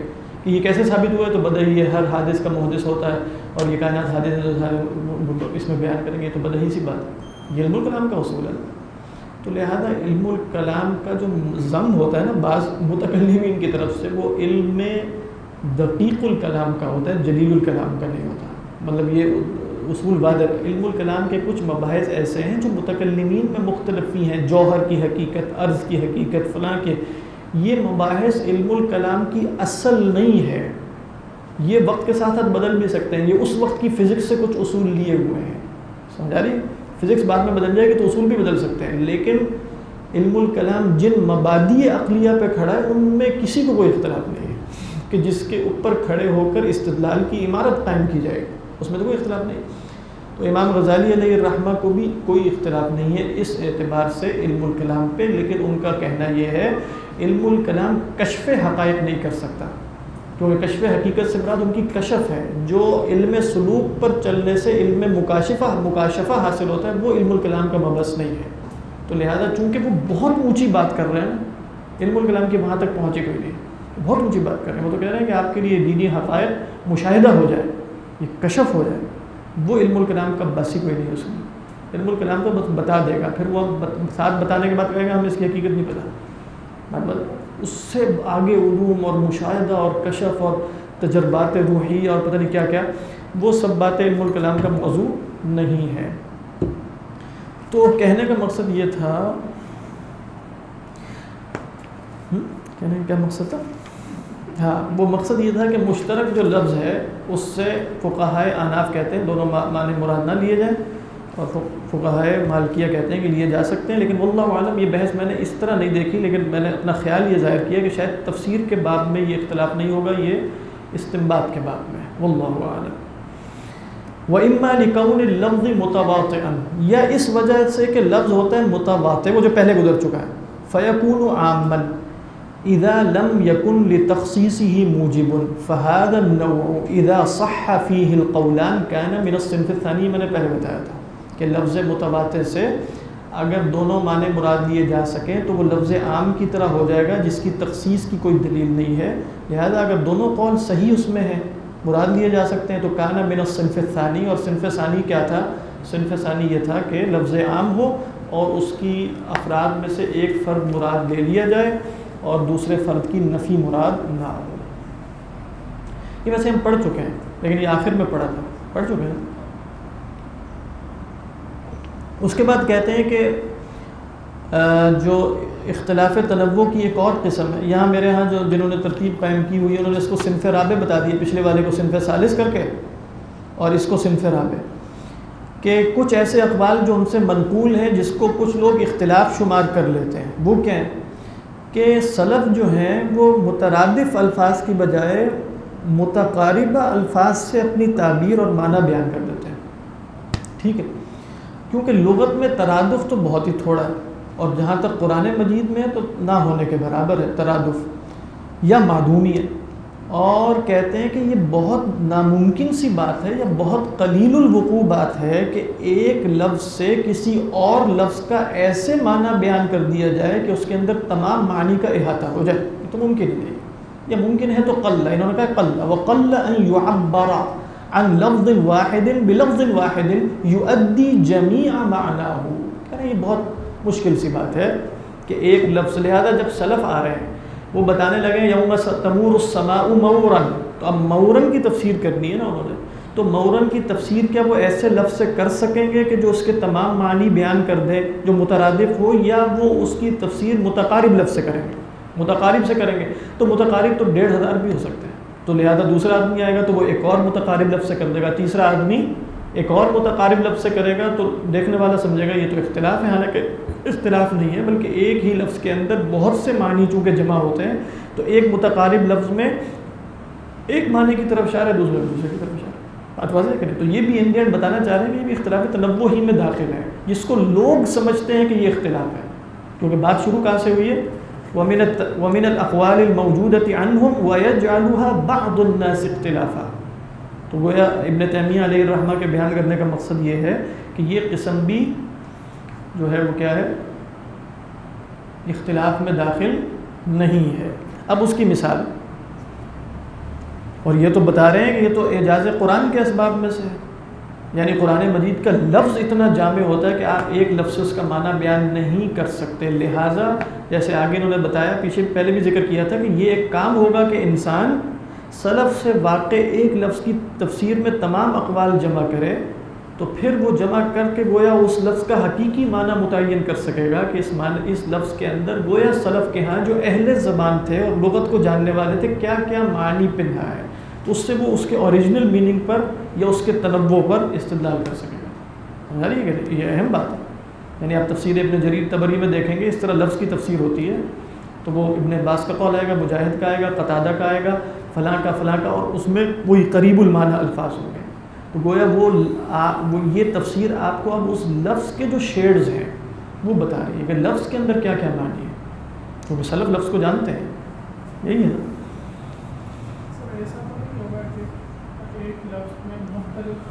کہ یہ کیسے ثابت ہوا ہے؟ تو بدہی ہے، ہر حادث کا محدث ہوتا ہے، اور یہ کائنات حادث ہے جو سارے اس میں بیان کریں گے، تو بدہی سی بات ہے، یہ علم الکلام کا اصول ہے۔ تو لہذا علم الکلام کا جو ضم ہوتا ہے نا بعض متکلمین کی طرف سے، وہ علم دقیق الکلام کا ہوتا ہے، جلیل الکلام کا نہیں ہوتا۔ مطلب یہ اصول واضح، علم الکلام کے کچھ مباحث ایسے ہیں جو متکلمین میں مختلفی ہیں، جوہر کی حقیقت، عرض کی حقیقت، فلاں کے، یہ مباحث علم الکلام کی اصل نہیں ہے، یہ وقت کے ساتھ ساتھ بدل بھی سکتے ہیں، یہ اس وقت کی فزکس سے کچھ اصول لیے ہوئے ہیں، سمجھا رہی؟ فزکس بعد میں بدل جائے گی تو اصول بھی بدل سکتے ہیں، لیکن علم الکلام جن مبادی عقلیہ پہ کھڑا ہے ان میں کسی کو کوئی اختلاف نہیں ہے کہ جس کے اوپر کھڑے ہو کر استدلال کی عمارت قائم کی جائے گی، اس میں تو کوئی اختلاف نہیں۔ تو امام غزالی علیہ الرحمہ کو بھی کوئی اختلاف نہیں ہے اس اعتبار سے علم الکلام پہ، لیکن ان کا کہنا یہ ہے علم الکلام کشف حقائق نہیں کر سکتا، کیونکہ کشف حقیقت سے مراد ان کی کشف ہے، جو علم سلوک پر چلنے سے علم مکاشفہ حاصل ہوتا ہے، وہ علم الکلام کا مبحث نہیں ہے۔ تو لہذا چونکہ وہ بہت اونچی بات کر رہے ہیں، علم الکلام کی وہاں تک پہنچے کوئی نہیں، بہت اونچی بات کر رہے ہیں، وہ تو کہہ رہے ہیں کہ آپ کے لیے دینی حقائق مشاہدہ ہو جائے، یہ کشف ہو جائے، وہ علم الکلام کا بس ہی کوئی نہیں ہے اس میں۔ علم الکلام تو بس بتا دے گا، پھر وہ ساتھ بتانے کے بعد کہے گا ہمیں اس کی حقیقت نہیں پتہ، مطلب اس سے آگے علوم اور مشاہدہ اور کشف اور تجربات روحی اور پتہ نہیں کیا کیا، وہ سب باتیں علم الکلام کا موضوع نہیں ہے۔ تو کہنے کا مقصد یہ تھا، کہنے کا کیا مقصد تھا؟ ہاں، وہ مقصد یہ تھا کہ مشترک جو لفظ ہے اس سے فقہائے احناف کہتے ہیں دونوں معنی مراد نہ لیے جائیں، اور فقہائے مالکیہ کہتے ہیں کہ لیے جا سکتے ہیں، لیکن واللہ عالم یہ بحث میں نے اس طرح نہیں دیکھی، لیکن میں نے اپنا خیال یہ ظاہر کیا کہ شاید تفسیر کے باب میں یہ اختلاف نہیں ہوگا، یہ استنباط کے باب میں، واللہ عالم۔ وَإِمَّا لِكَوْنِ اللَّفْظِ مُتَوَاطِئًا، یا اس وجہ سے کہ لفظ ہوتا ہے متواطئ، وہ جو پہلے گزر چکا ہے، فَيَكُونُ عَامًّا إِذَا لَمْ يَكُنْ لِتَخْصِيصِهِ مُوجِبٌ فَهَذَا النَّوْعُ إِذَا صَحَّ فِيهِ الْقَوْلَانِ كَانَ مِنَ الصِّنْفِ الثَّانِي، میں نے پہلے بتایا تھا کہ لفظ متواطئ سے اگر دونوں معنی مراد لیے جا سکیں تو وہ لفظ عام کی طرح ہو جائے گا جس کی تخصیص کی کوئی دلیل نہیں ہے، لہذا اگر دونوں قول صحیح اس میں ہیں، مراد لیے جا سکتے ہیں، تو کان من الصنف الثانی، اور صنف ثانی کیا تھا؟ صنف ثانی یہ تھا کہ لفظ عام ہو اور اس کی افراد میں سے ایک فرد مراد لے لیا جائے اور دوسرے فرد کی نفی مراد نہ ہو۔ یہ ویسے ہم پڑھ چکے ہیں، لیکن یہ آخر میں پڑھا تھا، پڑھ چکے ہیں۔ اس کے بعد کہتے ہیں کہ جو اختلاف تنوع کی ایک اور قسم ہے، یہاں میرے ہاں جو جنہوں نے ترتیب قائم کی ہوئی ہے انہوں نے اس کو صنف رابع بتا دی، پچھلے والے کو صنف ثالث کر کے اور اس کو صنف رابع، کہ کچھ ایسے اقوال جو ان سے منقول ہیں جس کو کچھ لوگ اختلاف شمار کر لیتے ہیں، وہ کیا ہیں کہ سلف جو ہیں وہ مترادف الفاظ کی بجائے متقاربہ الفاظ سے اپنی تعبیر اور معنی بیان کر دیتے ہیں، ٹھیک ہے، کیونکہ لغت میں ترادف تو بہت ہی تھوڑا ہے، اور جہاں تک قرآن مجید میں تو نہ ہونے کے برابر ہے ترادف، یا معدومی ہے، اور کہتے ہیں کہ یہ بہت ناممکن سی بات ہے یا بہت قلیل الوقوع بات ہے کہ ایک لفظ سے کسی اور لفظ کا ایسے معنی بیان کر دیا جائے کہ اس کے اندر تمام معنی کا احاطہ ہو جائے، یہ تو ممکن ہی نہیں، یا ممکن ہے تو قل، انہوں نے کہا قل، وقل ان يعبر عن لفظ واحد بلفظ واحد يؤدي جميع معناه، کہہ رہے ہیں یہ بہت مشکل سی بات ہے کہ ایک لفظ، لہذا جب سلف آ رہے ہیں وہ بتانے لگے یوم تمور السماء مورا، تو اب مورن کی تفسیر کرنی ہے نا انہوں نے، تو مورن کی تفسیر کیا وہ ایسے لفظ سے کر سکیں گے کہ جو اس کے تمام معنی بیان کر دے جو مترادف ہو، یا وہ اس کی تفسیر متقارب لفظ سے کریں گے؟ متقارب سے کریں گے تو متقارب تو 1500 بھی ہو سکتے ہیں، تو لہذا دوسرا آدمی آئے گا تو وہ ایک اور متقارب لفظ سے کر دے گا، تیسرا آدمی ایک اور متقارب لفظ سے کرے گا، تو دیکھنے والا سمجھے گا یہ تو اختلاف ہے، حالانکہ اختلاف نہیں ہے، بلکہ ایک ہی لفظ کے اندر بہت سے معنی چونکہ جمع ہوتے ہیں، تو ایک متقارب لفظ میں ایک معنی کی طرف اشارہ ہے، دوسرے کی طرف اشارہ، بات واضح کریں، تو یہ بھی ان اینڈ بتانا چاہ رہے ہیں کہ یہ بھی اختلاف تنوع ہی میں داخل ہے، جس کو لوگ سمجھتے ہیں کہ یہ اختلاف ہے، کیونکہ بات شروع کہاں سے ہوئی ہے؟ وَمِنَ الْأَقْوَالِ الْمَوْجُودَةِ عَنْهُمْ وَيَجْعَلُهَا بَعْضُ النَّاسِ اخْتِلَافًا، تو گویا ابن تیمیہ علیہ الرحمہ کے بیان کرنے کا مقصد یہ ہے کہ یہ قسم بھی جو ہے وہ کیا ہے؟ اختلاف میں داخل نہیں ہے۔ اب اس کی مثال اور یہ تو بتا رہے ہیں کہ یہ تو اعجاز قرآن کے اسباب میں سے ہے، یعنی قرآن مجید کا لفظ اتنا جامع ہوتا ہے کہ آپ ایک لفظ سے اس کا معنی بیان نہیں کر سکتے. لہٰذا جیسے آگے انہوں نے بتایا، پیچھے پہلے بھی ذکر کیا تھا کہ یہ ایک کام ہوگا کہ انسان سلف سے واقع ایک لفظ کی تفسیر میں تمام اقوال جمع کرے، تو پھر وہ جمع کر کے گویا اس لفظ کا حقیقی معنی متعین کر سکے گا کہ اس لفظ کے اندر گویا سلف کے ہاں جو اہل زبان تھے اور لغت کو جاننے والے تھے کیا کیا معنی پنہا ہے، اس سے وہ اس کے اوریجنل میننگ پر یا اس کے تنوع پر استدلال کر سکے گا. سمجھا رہی ہے کہ یہ اہم بات ہے. یعنی آپ تفسیر ابن جریر طبری میں دیکھیں گے اس طرح لفظ کی تفسیر ہوتی ہے، تو وہ ابن عباس کا قول آئے گا، مجاہد کا آئے گا، قتادہ کا آئے گا، فلاں کا، اور اس میں وہی قریب المعنی الفاظ ہوں گے. تو گویا وہ یہ تفسیر آپ کو اب اس لفظ کے جو شیڈز ہیں وہ بتا رہی ہے کہ لفظ کے اندر کیا کیا معنی ہے، کیونکہ سلف لفظ کو جانتے ہیں. یہی ہے نا. ایسا تو نہیں ہوگا کہ ایک لفظ میں مختلف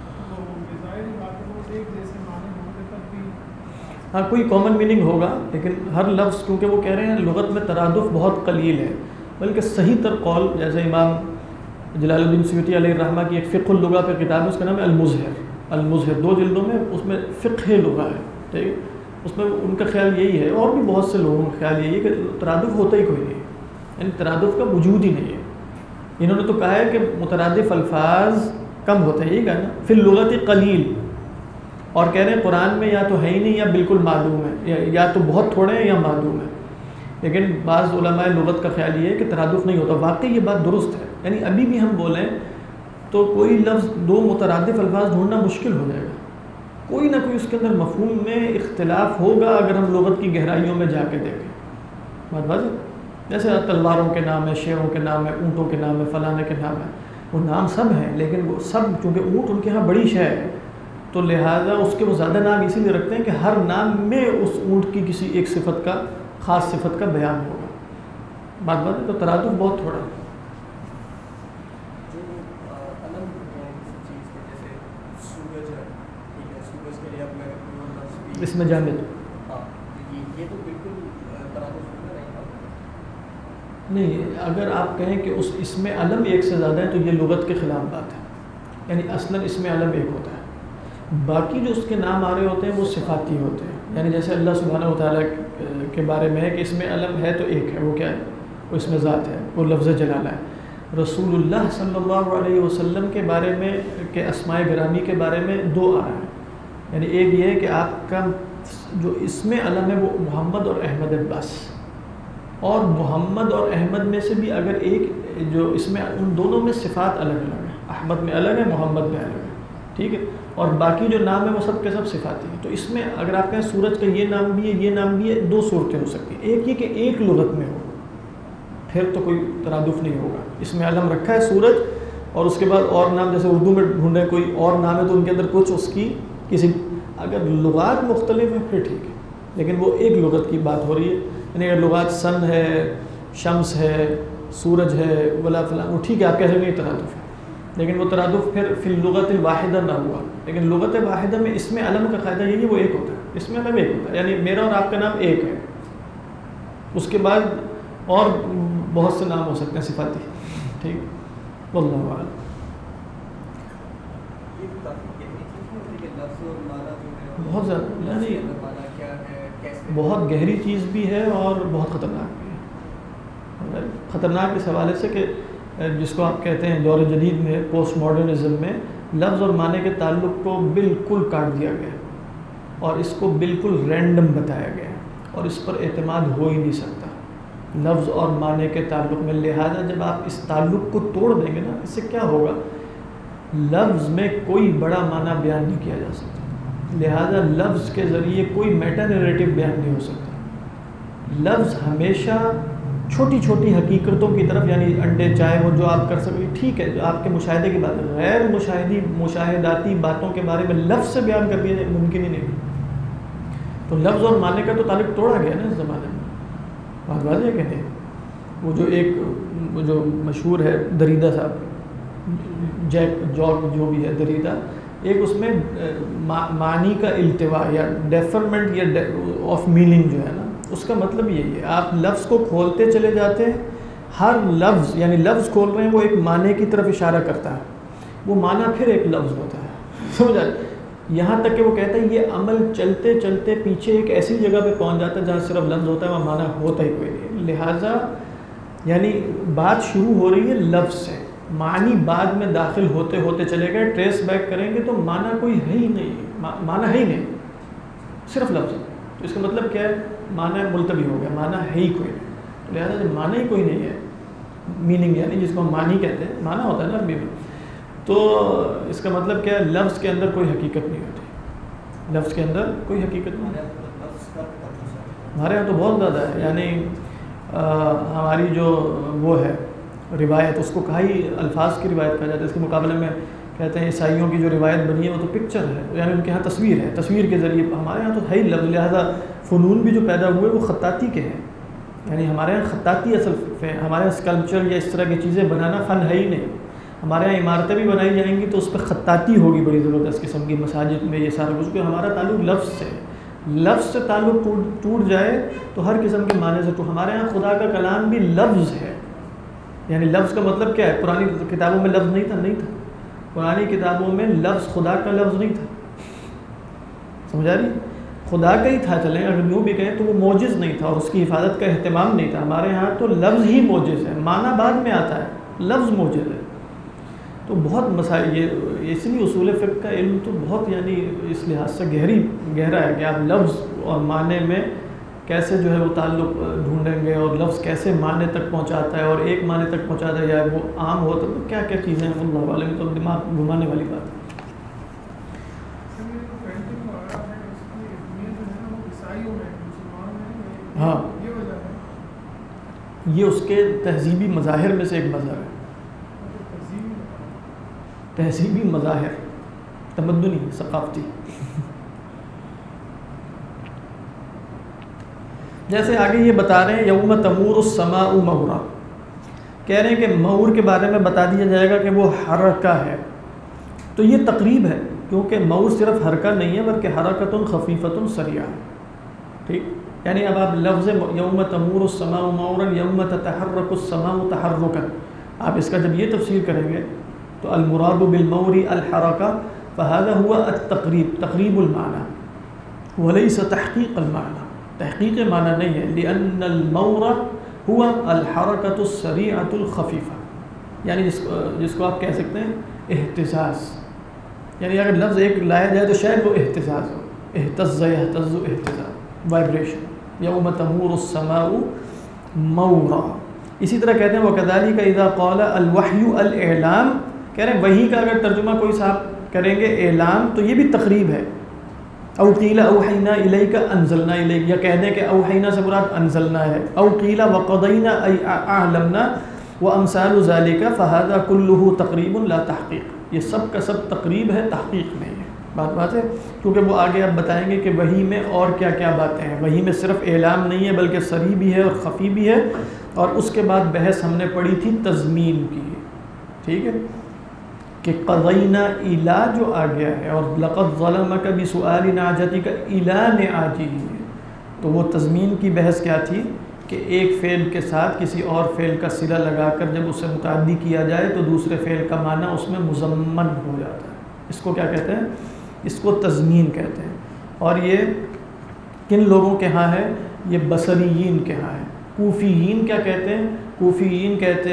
ایک جیسے معنی ہونے پر بھی ہاں کوئی کامن میننگ ہوگا، لیکن ہر لفظ کیونکہ وہ کہہ رہے ہیں لغت میں ترادف بہت قلیل ہے، بلکہ صحیح تر قول جیسے امام جلال الدین سیوطی علیہ الرحمہ کی ایک فقہ اللغہ پہ کتاب ہے، اس کا نام ہے المظہر 2 جلدوں میں، اس میں فقہ لغہ ہے. ٹھیک ہے، اس میں ان کا خیال یہی ہے، اور بھی بہت سے لوگوں کا خیال یہی ہے کہ ترادف ہوتا ہی کوئی نہیں ہے، یعنی ترادف کا وجود ہی نہیں ہے. انہوں نے تو کہا ہے کہ مترادف الفاظ کم ہوتے ہیں، یہی کہا نا فی اللغت قلیل، اور کہہ رہے ہیں قرآن میں یا تو ہے ہی نہیں یا بالکل معدوم ہے، یا تو بہت تھوڑے ہیں یا معدوم ہے. لیکن بعض علماء لغت کا خیال یہ ہے کہ ترادف نہیں ہوتا. واقعی یہ بات درست ہے، یعنی ابھی بھی ہم بولیں تو کوئی لفظ 2 مترادف الفاظ ڈھونڈنا مشکل ہو جائے گا، کوئی نہ کوئی اس کے اندر مفہوم میں اختلاف ہوگا اگر ہم لغت کی گہرائیوں میں جا کے دیکھیں. بات واضح. جیسے تلواروں کے نام ہے، شیروں کے نام ہے، اونٹوں کے نام ہے، فلانے کے نام ہے، وہ نام سب ہیں، لیکن وہ سب چونکہ اونٹ ان کے ہاں بڑی شے ہے، تو لہٰذا اس کے وہ زیادہ نام اسی لیے رکھتے ہیں کہ ہر نام میں اس اونٹ کی کسی ایک صفت کا، خاص صفت کا بیان ہوگا. بات ہے. تو ترادف بہت تھوڑا ہے. جو علم ہے کسی چیز کے، جیسے سورج ہے، ٹھیک ہے، سورج کے لیے اب میں لفظ اس میں جامد ہاں، یہ تو بالکل ترادف نہیں. اگر آپ کہیں کہ اس میں علم ایک سے زیادہ ہے تو یہ لغت کے خلاف بات ہے. یعنی اصلاً اس میں علم ایک ہوتا ہے، باقی جو اس کے نام آ رہے ہوتے ہیں وہ صفاتی ہوتے ہیں. یعنی جیسے اللہ سبحانہ و تعالیٰ کے بارے میں ہے کہ اس میں علم ہے تو ایک ہے، وہ کیا ہے؟ وہ اس میں ذات ہے، وہ لفظ جلالہ ہے. رسول اللہ صلی اللہ علیہ وسلم کے بارے میں کہ اسماء گرامی کے بارے میں 2 آ رہا ہے. یعنی ایک یہ ہے کہ آپ کا جو اس میں علم ہے وہ محمد اور احمد ہے بس، اور محمد اور احمد میں سے بھی اگر ایک جو اس میں ان دونوں میں صفات الگ الگ ہیں، احمد میں الگ ہے، محمد میں الگ ہے. ٹھیک ہے، اور باقی جو نام ہے وہ سب کے سب صفاتی ہیں. تو اس میں اگر آپ کہیں سورج کا یہ نام بھی ہے، یہ نام بھی ہے، 2 صورتیں ہو سکتی ہیں. ایک یہ کہ ایک لغت میں ہو، پھر تو کوئی ترادف نہیں ہوگا. اس میں علم رکھا ہے سورج، اور اس کے بعد اور نام جیسے اردو میں ڈھونڈے کوئی اور نام ہے تو ان کے اندر کچھ اس کی کسی، اگر لغات مختلف ہیں پھر ٹھیک ہے، لیکن وہ ایک لغت کی بات ہو رہی ہے. یعنی اگر لغات سن ہے، شمس ہے، سورج ہے، ولا فلاں، وہ ٹھیک ہے، آپ کہہ سکتے ہیں ترادف ہے، لیکن وہ ترادف پھر فی اللغت الواحدہ نہ ہوا. لیکن لغت واحدہ میں اس میں علم کا قاعدہ یہی ہے، وہ ایک ہوتا ہے، اس میں علم ایک ہوتا ہے. یعنی میرا اور آپ کا نام ایک ہے، اس کے بعد اور بہت سے نام ہو سکتے ہیں صفاتی. ٹھیک، واللہ اعلم. بہت زیادہ، یعنی بہت گہری چیز بھی ہے اور بہت خطرناک بھی ہے. خطرناک اس حوالے سے کہ جس کو آپ کہتے ہیں دور جدید میں پوسٹ ماڈرنزم میں لفظ اور معنی کے تعلق کو بالکل کاٹ دیا گیا اور اس کو بالکل رینڈم بتایا گیا اور اس پر اعتماد ہو ہی نہیں سکتا لفظ اور معنی کے تعلق میں. لہٰذا جب آپ اس تعلق کو توڑ دیں گے نا، اس سے کیا ہوگا؟ لفظ میں کوئی بڑا معنی بیان نہیں کیا جا سکتا، لہٰذا لفظ کے ذریعے کوئی میٹا نیریٹو بیان نہیں ہو سکتا. لفظ ہمیشہ چھوٹی چھوٹی حقیقتوں کی طرف، یعنی انڈے چائے وہ جو آپ کر سکیں ٹھیک ہے، جو آپ کے مشاہدے کی بات ہے، غیر مشاہداتی باتوں کے بارے میں لفظ سے بیان کر دیا جائے ممکن ہی نہیں. تو لفظ اور معنی کا تو تعلق توڑا گیا نا اس زمانے میں. بات واضح ہے کہ نہیں؟ وہ جو ایک وہ جو مشہور ہے دریدہ صاحب، جاک جو بھی ہے دریدہ، ایک اس میں معنی کا التوا یا ڈیفرمنٹ یا آف میننگ جو ہے نا، اس کا مطلب یہی ہے آپ لفظ کو کھولتے چلے جاتے ہیں، ہر لفظ یعنی لفظ کھول رہے ہیں وہ ایک معنی کی طرف اشارہ کرتا ہے، وہ معنی پھر ایک لفظ ہوتا ہے، سمجھ آئے؟ یہاں تک کہ وہ کہتا ہے یہ عمل چلتے چلتے پیچھے ایک ایسی جگہ پہ پہنچ جاتا ہے جہاں صرف لفظ ہوتا ہے، وہاں معنی ہوتا ہی کوئی نہیں. لہٰذا یعنی بات شروع ہو رہی ہے لفظ سے، معنی بعد میں داخل ہوتے ہوتے چلے گئے، ٹریس بیک کریں گے تو معنی کوئی ہے ہی نہیں، معنی ہے ہی نہیں، صرف لفظ. تو اس کا مطلب کیا ہے؟ معنی ملتوی ہو گیا، معنی ہے ہی کوئی نہیں. لہٰذا جب معنی ہی کوئی نہیں ہے، میننگ یعنی جس کو ہم معنی کہتے ہیں، معنی ہوتا ہے نا عربی میں، تو اس کا مطلب کیا ہے؟ لفظ کے اندر کوئی حقیقت نہیں ہوتی، لفظ کے اندر کوئی حقیقت نہیں. ہمارے یہاں تو بہت زیادہ ہے، یعنی ہماری جو وہ ہے روایت، اس کو کہا ہی الفاظ کی روایت کہا جاتا ہے. اس کے مقابلے میں کہتے ہیں عیسائیوں کی جو روایت بنی ہے وہ تو پکچر ہے، یعنی ان کے یہاں تصویر ہے، تصویر کے ذریعے. ہمارے یہاں تو ہے ہی لفظ. لہٰذا فنون بھی جو پیدا ہوئے وہ خطاطی کے ہیں، یعنی ہمارے یہاں خطاطی اصل ہمارے یہاں اسکلپچر یا اس طرح کی چیزیں بنانا فن ہے ہی نہیں. ہمارے یہاں عمارتیں بھی بنائی جائیں گی تو اس پہ خطاطی ہوگی بڑی زبردست قسم کی، مساجد میں یہ سارا کچھ. ہمارا تعلق لفظ سے، لفظ سے تعلق ٹوٹ جائے تو ہر قسم کے معنی سے ٹوٹ. ہمارے یہاں خدا کا کلام بھی لفظ ہے، یعنی لفظ کا مطلب کیا ہے؟ پرانی کتابوں میں لفظ نہیں تھا، پرانی کتابوں میں لفظ خدا کا لفظ نہیں تھا، سمجھ آ رہی؟ خدا کا ہی تھا، چلیں اگر یوں بھی کہیں تو وہ معجز نہیں تھا اور اس کی حفاظت کا اہتمام نہیں تھا. ہمارے ہاں تو لفظ ہی معجز ہے، معنی بعد میں آتا ہے، لفظ معجز ہے. تو بہت مسائل، یہ اس لیے اصول فقہ کا علم تو بہت یعنی اس لحاظ سے گہرا ہے کہ آپ لفظ اور معنی میں کیسے جو ہے وہ تعلق ڈھونڈیں گے، اور لفظ کیسے معنی تک پہنچاتا ہے، اور ایک معنی تک پہنچاتا ہے یا وہ عام ہوتا ہے، تو کیا کیا چیزیں ہیں اللہ عالم. تو دماغ گھمانے والی بات ہے. ہاں، یہ اس کے تہذیبی مظاہر میں سے ایک مظہر ہے، تہذیبی مظاہر، تمدنی، ثقافتی. جیسے آگے یہ بتا رہے ہیں یوم تمور السماء مورا، کہہ رہے ہیں کہ مور کے بارے میں بتا دیا جائے گا کہ وہ حرکہ ہے. تو یہ تقریب ہے، کیونکہ مور صرف حرکہ نہیں ہے بلکہ حرکت خفیفت سریعہ. ٹھیک، یعنی اب آپ لفظ یوم تمور السماء مورا، یوم تتحرک السماء تحرکا، آپ اس کا جب یہ تفسیر کریں گے تو المراد بالمور الحرکہ فهذا هو التقریب، تقریب المعنی وليس تحقیق المعنی، تحقیق معنی نہیں ہے. لأن المور هو الحرکۃ السریعۃ الخفیفہ، یعنی جس کو آپ کہہ سکتے ہیں اہتزاز. یعنی اگر لفظ ایک لایا جائے تو شاید وہ اہتزاز ہو، اہتز یہتز اہتزاز، وائبریشن. یوم تمور السماء مورا. اسی طرح کہتے ہیں وَكَذَلِكَ إِذَا قَالَ الْوَحْيُ الْإِعْلَامُ، کہہ رہے ہیں وحی کا اگر ترجمہ کوئی صاحب کریں گے اعلام تو یہ بھی تقریب ہے. او قیل اوحینا الیک انزلنا الیک، یا کہہ دیں کہ اوحینا سے مراد انزلنا ہے. او قیل وقضینا ای اعلمنا وامثال ذلک فهذا كله تقریب لا تحقیق. یہ سب کا سب تقریب ہے، تحقیق نہیں ہے. بات ہے، کیونکہ وہ آگے آپ بتائیں گے کہ وحی میں اور کیا کیا باتیں ہیں. وحی میں صرف اعلام نہیں ہے بلکہ صریح بھی ہے اور خفی بھی ہے. اور اس کے بعد بحث ہم نے پڑھی تھی تضمین کی، ٹھیک ہے، کہ قضینا الا جو آ گیا ہے اور لقد ظلمک بسؤال نعجتک الا نعاجہ، تو وہ تضمین کی بحث کیا تھی کہ ایک فعل کے ساتھ کسی اور فعل کا صلہ لگا کر جب اسے متعدی کیا جائے تو دوسرے فعل کا معنی اس میں مضمن ہو جاتا ہے. اس کو کیا کہتے ہیں؟ اس کو تضمین کہتے ہیں. اور یہ کن لوگوں کے ہاں ہے؟ یہ بصریین کے ہاں ہے. کوفیین کیا کہتے ہیں؟ کوفیین کہتے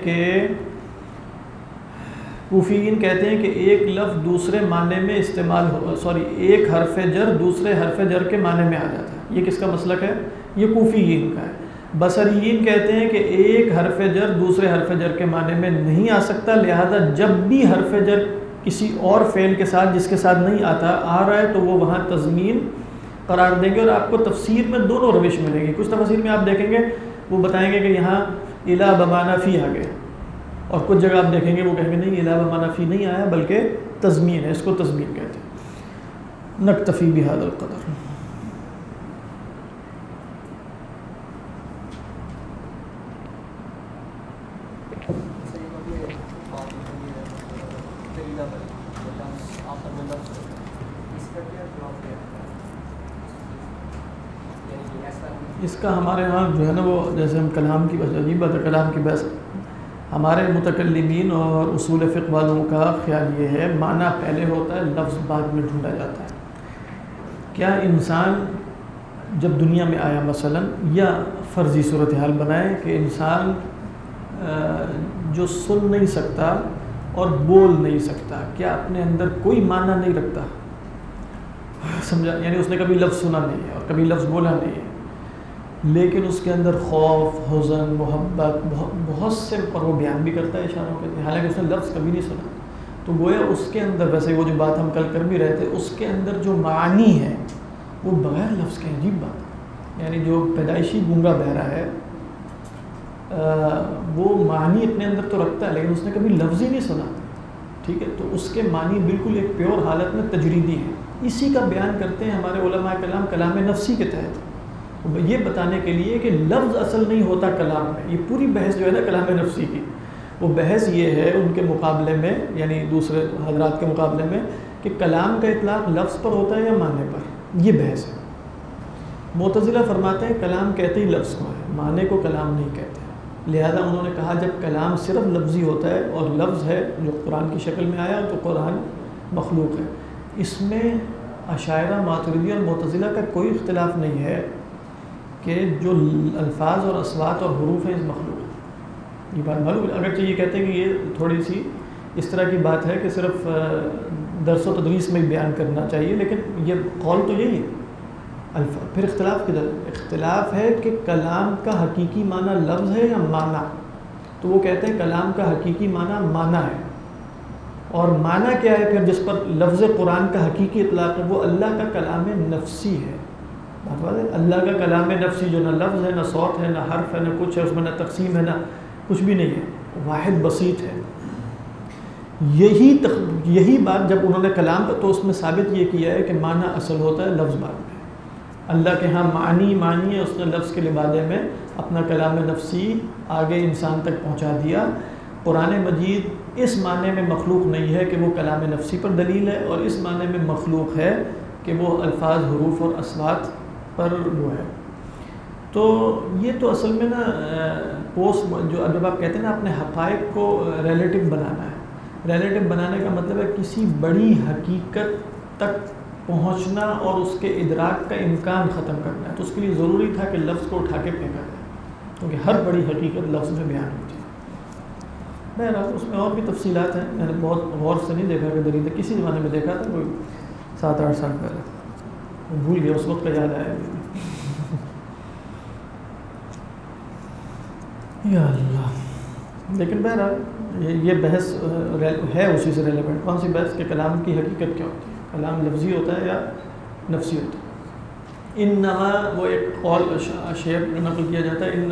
ہیں کہ ایک لفظ دوسرے معنی میں استعمال ایک حرف جر دوسرے حرف جر کے معنی میں آ جاتا ہے. یہ کس کا مسلک ہے؟ یہ کوفیین کا ہے. بصریین کہتے ہیں کہ ایک حرف جر دوسرے حرف جر کے معنی میں نہیں آ سکتا، لہذا جب بھی حرف جر کسی اور فعل کے ساتھ جس کے ساتھ نہیں آ رہا ہے تو وہ وہاں تضمین قرار دیں گے. اور آپ کو تفسیر میں دونوں روش ملیں گی. کچھ تفسیر میں آپ دیکھیں گے وہ بتائیں گے کہ یہاں الا بمعنی فی آ گئے، اور کچھ جگہ آپ دیکھیں گے وہ کہیں گے نہیں الا بمعنی فی نہیں آیا بلکہ تضمین ہے. اس کو تضمین کہتے ہیں. نکتفی بہذا القدر. اس کا کیا جواب دیا؟ یعنی ایسا اس کا ہمارے ہاں جو ہے نا وہ جیسے ہم کلام کی بس عجیب بات ہے کلام کی بحث، ہمارے متکلمین اور اصول فقہ والوں کا خیال یہ ہے معنی پہلے ہوتا ہے، لفظ بعد میں ڈھونڈا جاتا ہے۔ کیا انسان جب دنیا میں آیا مثلا، یا فرضی صورتحال بنائے کہ انسان جو سن نہیں سکتا اور بول نہیں سکتا، کیا اپنے اندر کوئی معنی نہیں رکھتا؟ سمجھا؟ یعنی اس نے کبھی لفظ سنا نہیں ہے اور کبھی لفظ بولا نہیں ہے، لیکن اس کے اندر خوف، حزن، محبت بہت سے پر وہ بیان بھی کرتا ہے اشاروں کے، حالانکہ اس نے لفظ کبھی نہیں سنا۔ تو گویا اس کے اندر، ویسے وہ جو بات ہم کل کر بھی رہے تھے، اس کے اندر جو معانی ہے وہ بغیر لفظ کے، عجیب بات ہے، یعنی جو پیدائشی گونگا بہرا ہے وہ معنی اپنے اندر تو رکھتا ہے لیکن اس نے کبھی لفظ ہی نہیں سنا، ٹھیک ہے؟ تو اس کے معنی بالکل ایک پیور حالت میں تجریدی ہے۔ اسی کا بیان کرتے ہیں ہمارے علماء کلام، کلام نفسی کے تحت، یہ بتانے کے لیے کہ لفظ اصل نہیں ہوتا کلام میں۔ یہ پوری بحث جو ہے نا کلام نفسی کی، وہ بحث یہ ہے ان کے مقابلے میں، یعنی دوسرے حضرات کے مقابلے میں، کہ کلام کا اطلاق لفظ پر ہوتا ہے یا معنی پر، یہ بحث ہے۔ معتزلہ فرماتے ہیں کلام کہتے ہی لفظ کو ہے، معنی کو کلام نہیں کہتے، لہذا انہوں نے کہا جب کلام صرف لفظی ہوتا ہے اور لفظ ہے جو قرآن کی شکل میں آیا تو قرآن مخلوق ہے۔ اس میں اشاعرہ، ماتریدی اور معتزلہ کا کوئی اختلاف نہیں ہے کہ جو الفاظ اور اصوات اور حروف ہیں اس مخلوق ہے، یہ بات معلوم ہے۔ اگرچہ یہ کہتے ہیں کہ یہ تھوڑی سی اس طرح کی بات ہے کہ صرف درس و تدریس میں بیان کرنا چاہیے، لیکن یہ قول تو یہی ہے۔ پھر اختلاف کدھر؟ اختلاف ہے کہ کلام کا حقیقی معنی لفظ ہے یا معنی، تو وہ کہتے ہیں کلام کا حقیقی معنی معنی ہے، اور معنی کیا ہے پھر جس پر لفظ قرآن کا حقیقی اطلاق ہے؟ وہ اللہ کا کلام نفسی ہے۔ بات واضح ہے؟ اللہ کا کلام نفسی جو نہ لفظ ہے، نہ صوت ہے، نہ حرف ہے، نہ کچھ ہے، اس میں نہ تقسیم ہے، نہ کچھ بھی نہیں ہے، واحد بسیط ہے۔ یہی بات جب انہوں نے کلام پر، تو اس میں ثابت یہ کیا ہے کہ معنی اصل ہوتا ہے، لفظ بعد میں۔ اللہ کے ہاں معنی ہے، اس نے لفظ کے لبادے میں اپنا کلام نفسی آگے انسان تک پہنچا دیا۔ قرآن مجید اس معنی میں مخلوق نہیں ہے کہ وہ کلام نفسی پر دلیل ہے، اور اس معنی میں مخلوق ہے کہ وہ الفاظ، حروف اور اصوات پر وہ ہے۔ تو یہ تو اصل میں نا جو جب آپ کہتے ہیں نا اپنے حقائق کو ریلیٹو بنانا ہے، ریلیٹو بنانے کا مطلب ہے کسی بڑی حقیقت تک پہنچنا اور اس کے ادراک کا امکان ختم کرنا ہے، تو اس کے لیے ضروری تھا کہ لفظ کو اٹھا کے پھینکا جائے، کیونکہ ہر بڑی حقیقت لفظ میں بیان ہوتی ہے۔ بہرحال اس میں اور بھی تفصیلات ہیں، میں نے بہت غور سے نہیں دیکھا کہ دریدہ کسی زمانے میں دیکھا تھا، کوئی 7-8 سال پہلے، بھول گیا، اس وقت کا یاد آیا یا اللہ۔ لیکن بہرحال یہ بحث ہے اسی سے ریلیونٹ۔ کون سی بحث؟ کہ کلام کی حقیقت کیا ہوتی ہے، کلام لفظی ہوتا ہے یا نفسی ہوتا ہے؟ انما، وہ ایک قول شعر نقل کیا جاتا ہے،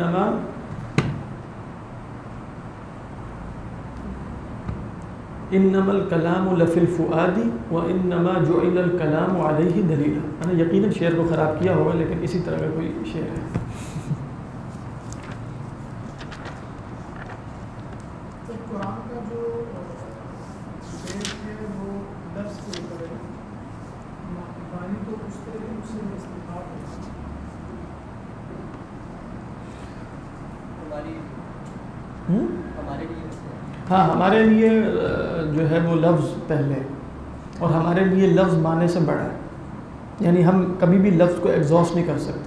انما الکلام لفی الفؤاد وانما جعل الکلام علیہ دلیلا۔ میں نے یقیناً شعر کو خراب کیا ہوگا، لیکن اسی طرح کا کوئی شعر ہے۔ قرآن کا جو بیس ہے وہ لفظ کے اوپر ہے، معنی تو اس سے استفاد ہے۔ ہمارے لیے ہاں، ہمارے لیے جو ہے وہ لفظ پہلے، اور ہمارے لیے لفظ معنی سے بڑا ہے، یعنی ہم کبھی بھی لفظ کو ایگزاسٹ نہیں کر سکتے۔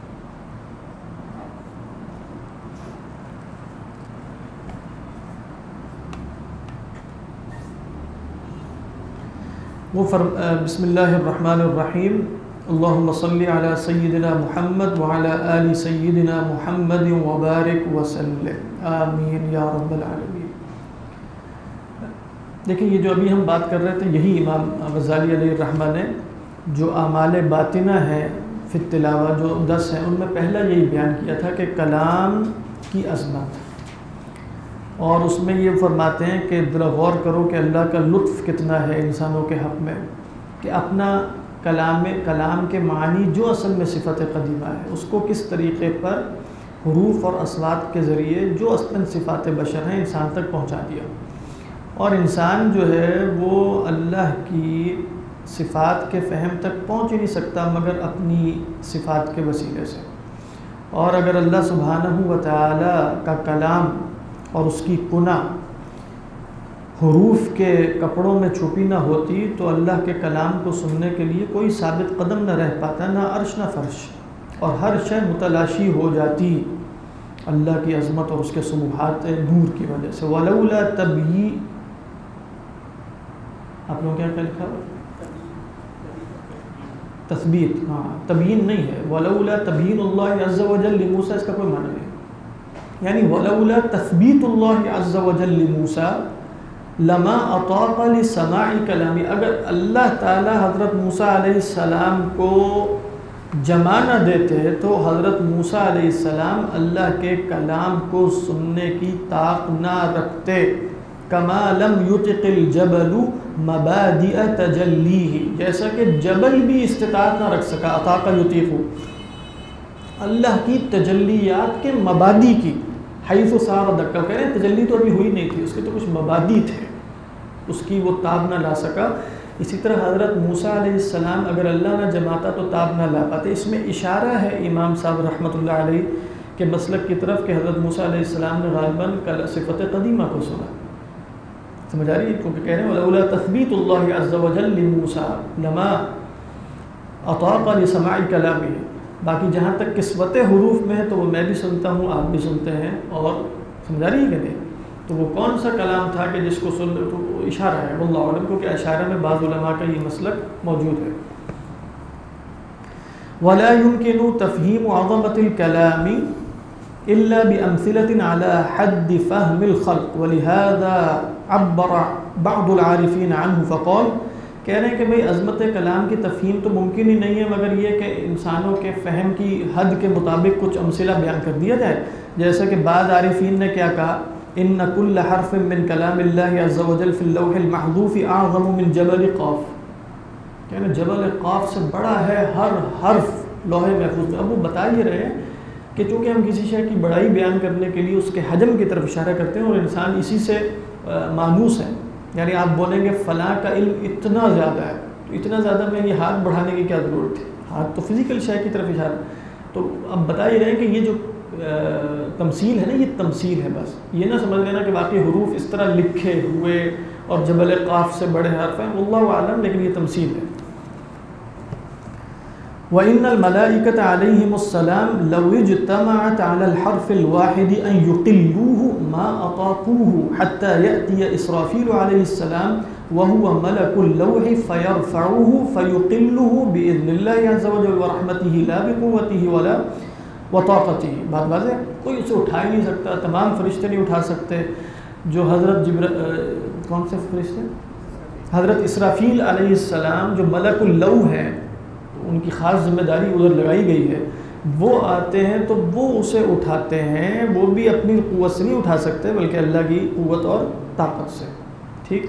وہ بسم اللہ الرحمن الرحیم، اللہم صلی علی سیدنا محمد وعلی آل سیدنا محمد وبارک وسلم، آمین یا رب العالمین۔ دیکھیں یہ جو ابھی ہم بات کر رہے تھے، یہی امام غزالی علیہ الرحمہ نے جو اعمال باطنہ ہیں فی التلاوہ جو 10 ہیں، ان میں پہلا یہی بیان کیا تھا کہ کلام کی عظمت، اور اس میں یہ فرماتے ہیں کہ ذرا غور کرو کہ اللہ کا لطف کتنا ہے انسانوں کے حق میں، کہ اپنا کلام کے معنی جو اصل میں صفت قدیمہ ہے اس کو کس طریقے پر حروف اور اصوات کے ذریعے جو اصلاً صفات بشر ہیں انسان تک پہنچا دیا، اور انسان جو ہے وہ اللہ کی صفات کے فہم تک پہنچ ہی نہیں سکتا مگر اپنی صفات کے وسیلے سے۔ اور اگر اللہ سبحانہ و تعالی کا کلام اور اس کی کنہ حروف کے کپڑوں میں چھپی نہ ہوتی تو اللہ کے کلام کو سننے کے لیے کوئی ثابت قدم نہ رہ پاتا، نہ عرش نہ فرش، اور ہر شے متلاشی ہو جاتی اللہ کی عظمت اور اس کے سبحات نور کی وجہ سے۔ ولولا تبیین، آپ لوگوں کیا لکھا ہوا؟ تثبیت، ہاں تبیین نہیں ہے، ولولا تبیین اللہ عز وجل لموسیٰ، اس کا کوئی معنی نہیں، یعنی ولولا تثبیت اللہ عز وجل لموسیٰ لما اطاق لسماع کلامی، اگر اللہ تعالی حضرت موسیٰ علیہ السلام کو جمع نہ دیتے تو حضرت موسیٰ علیہ السلام اللہ کے کلام کو سننے کی طاقت نہ رکھتے، کما لم یطق الجبل مبادئ تجلیہ، جیسا کہ جبل بھی استطاعت نہ رکھ سکا، اطاق یطیق، اللہ کی تجلیات کے مبادی کی، حیث صار دکا، کہہ رہے ہیں تجلی تو ابھی ہوئی نہیں تھی، اس کے تو کچھ مبادی تھے، اس کی وہ تاب نہ لا سکا۔ اسی طرح حضرت موسیٰ علیہ السلام اگر اللہ نہ جماتا تو تاب نہ لا پاتے۔ اس میں اشارہ ہے امام صاحب رحمۃ اللہ علیہ کے مسلک کی طرف کہ حضرت موسیٰ علیہ السلام نے غالباً صفت قدیمہ کو سنا، سمجھ آ رہی ہے؟ کیونکہ کہہ رہے ہیں ولولا تثبیت اللہ عز وجل لموسیٰ لما اطاق لسماع کلامہ، باقی جہاں تک قسمت حروف میں ہے تو وہ میں بھی سنتا ہوں، آپ بھی سنتے ہیں، اور سمجھ آ رہی ہے کہ نہیں؟ تو وہ کون سا کلام تھا کہ جس کو سن، تو اشارہ ہے واللہ اعلم، کیونکہ اشارہ میں بعض علماء کا یہ مسلک موجود ہے۔ ولا يمكن تفهيم عظمة الكلام إلا بأمثلة على حد فهم الخلق، ولهذا عبر بعض العارفين عنه فقال، کہہ رہے ہیں کہ بھئی عظمت کلام کی تفہیم تو ممکن ہی نہیں ہے مگر یہ کہ انسانوں کے فہم کی حد کے مطابق کچھ امثلہ بیان کر دیا جائے، جیسا کہ بعض عارفین نے کیا کہا، ان کل حرف من کلام اللہ عز وجل فی اللوح المحذوف اعظم من جبل قاف، کہنا جبل قاف سے بڑا ہے ہر حرف لوح محفوظ میں۔ اب وہ بتا یہ رہے ہیں کہ چونکہ ہم کسی شے کی بڑائی بیان کرنے کے لیے اس کے حجم کی طرف اشارہ کرتے ہیں، اور انسان اسی سے مانوس ہے، یعنی آپ بولیں گے فلاں کا علم اتنا زیادہ ہے، تو اتنا زیادہ میں یہ ہاتھ بڑھانے کی کیا ضرورت تھی، ہاتھ تو فزیکل شے کی طرف اشارہ۔ تو اب بتا ہی رہے ہیں کہ یہ جو تمثیل ہے نا، یہ تمثیل ہے، بس یہ نہ سمجھ لینا کہ واقعی حروف اس طرح لکھے ہوئے اور جبل قاف سے بڑے حرف ہیں، واللہ اعلم، لیکن یہ تمثیل ہے۔ وَإِنَّ الْمَلَائِكَةَ عَلَيْهِمُ السَّلَامُ لَوْ اجْتَمَعَتْ عَلَى الْحَرْفِ الْوَاحِدِ أَنْ يُقِلُّوهُ مَا أَطَاقُوهُ حَتَّى يَأْتِيَ إِسْرَافِيلُ عَلَيْهِ السَّلَامُ وَهُوَ مَلَكُ اللَّوْحِ فَيَرْفَعُهُ فَيُقِلُّهُ بِإِذْنِ اللَّهِ عَزَّ وَجَلَّ وَرَحْمَتِهِ لَا بِقُوَّتِهِ وَلَا وَطَاقَتِهِ۔ بات واضح، کوئی اسے اٹھا ہی نہیں سکتا، تمام فرشتے نہیں اٹھا سکتے، جو حضرت کون سے فرشتے؟ حضرت اسرافیل علیہ السلام جو ملک اللوح ہیں، ان کی خاص ذمہ داری ادھر لگائی گئی ہے، وہ آتے ہیں تو وہ اسے اٹھاتے ہیں، وہ بھی اپنی قوت سے نہیں اٹھا سکتے بلکہ اللہ کی قوت اور طاقت سے۔ ٹھیک،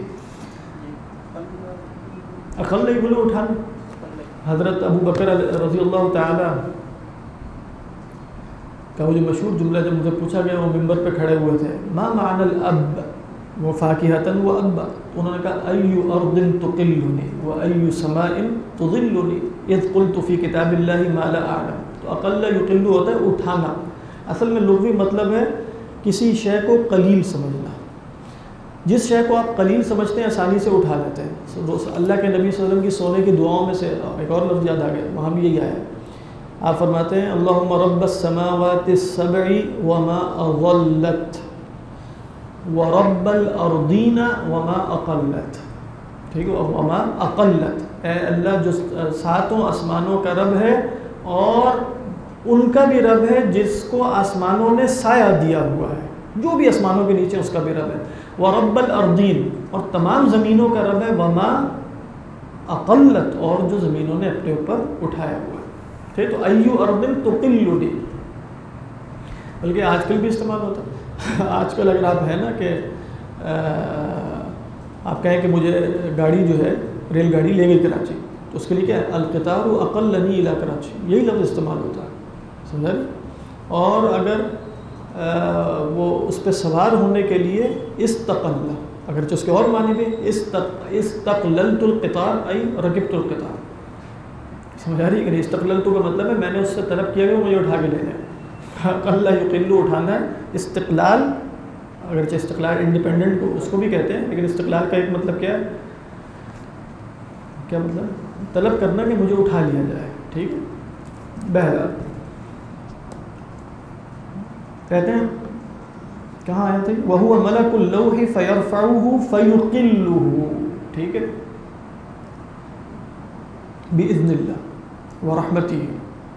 عقل نہیں بولے اٹھانا۔ حضرت ابو بکر رضی اللہ تعالی کا وہ جو مشہور جملہ جب مجھے پوچھا گیا، وہ ممبر پہ کھڑے ہوئے تھے، ما معنی الاب وفاکہۃ وابا، انہوں نے کہا ای ارض تقلنی و ای سماء تظلنی اذ قلت فی کتاب اللہ ما لا اعلم۔ تو اقل یقل ہوتا ہے اٹھانا، اصل میں لغوی مطلب ہے کسی شے کو قلیل سمجھنا، جس شے کو آپ قلیل سمجھتے ہیں آسانی سے اٹھا لیتے ہیں۔ اللہ کے نبی صلی اللہ علیہ وسلم کی سونے کی دعاؤں میں سے ایک اور لفظ یاد آ گیا، وہاں بھی یہی آیا ہے، آپ فرماتے ہیں اللہم رب السماوات السبع وما اضلت ورب الارضین وما اقلت، ٹھیک ہے، وما اقلت، اے اللہ جو ساتوں آسمانوں کا رب ہے اور ان کا بھی رب ہے جس کو آسمانوں نے سایہ دیا ہوا ہے، جو بھی آسمانوں کے نیچے اس کا بھی رب ہے، ورب الارضین، اور تمام زمینوں کا رب ہے، وما اقلت، اور جو زمینوں نے اپنے اوپر اٹھایا ہوا ہے۔ ٹھیک، تو ایو ارض تقلنی، بلکہ آج کل بھی استعمال ہوتا ہے۔ آج کل اگر آپ ہیں نا کہ آپ کہیں کہ مجھے گاڑی جو ہے ریل گاڑی لے گئی کراچی، تو اس کے لیے کیا ہے، القطار اقلنی الی کراچی، یہی لفظ استعمال ہوتا ہے، سمجھا رہے؟ اور اگر وہ اس پہ سوار ہونے کے لیے استقل، اگرچہ اس کے اور معنی بھی استقللت القطار ای رکبت القطار، سمجھا رہی ہے کہ نہیں؟ استقللت کا مطلب ہے میں نے اس سے طلب کیا کہ مجھے اٹھا کے لے جائے، قل یقل اٹھانا ہے. استقلال اگرچہ استقلال انڈیپینڈنٹ کو اس کو بھی کہتے ہیں، لیکن استقلال کا ایک مطلب کیا ہے؟ کیا مطلب؟ طلب کرنا کہ مجھے اٹھا لیا جائے. ٹھیک ہے. بہرحال کہتے ہیں کہاں آیا تھا؟ وَهُوَ مَلَكُ اللَّوْحِ فَيَرْفَعُهُ فَيُقِلُّهُ. ٹھیک ہے. بِإِذْنِ اللَّهِ وَرَحْمَتِهِ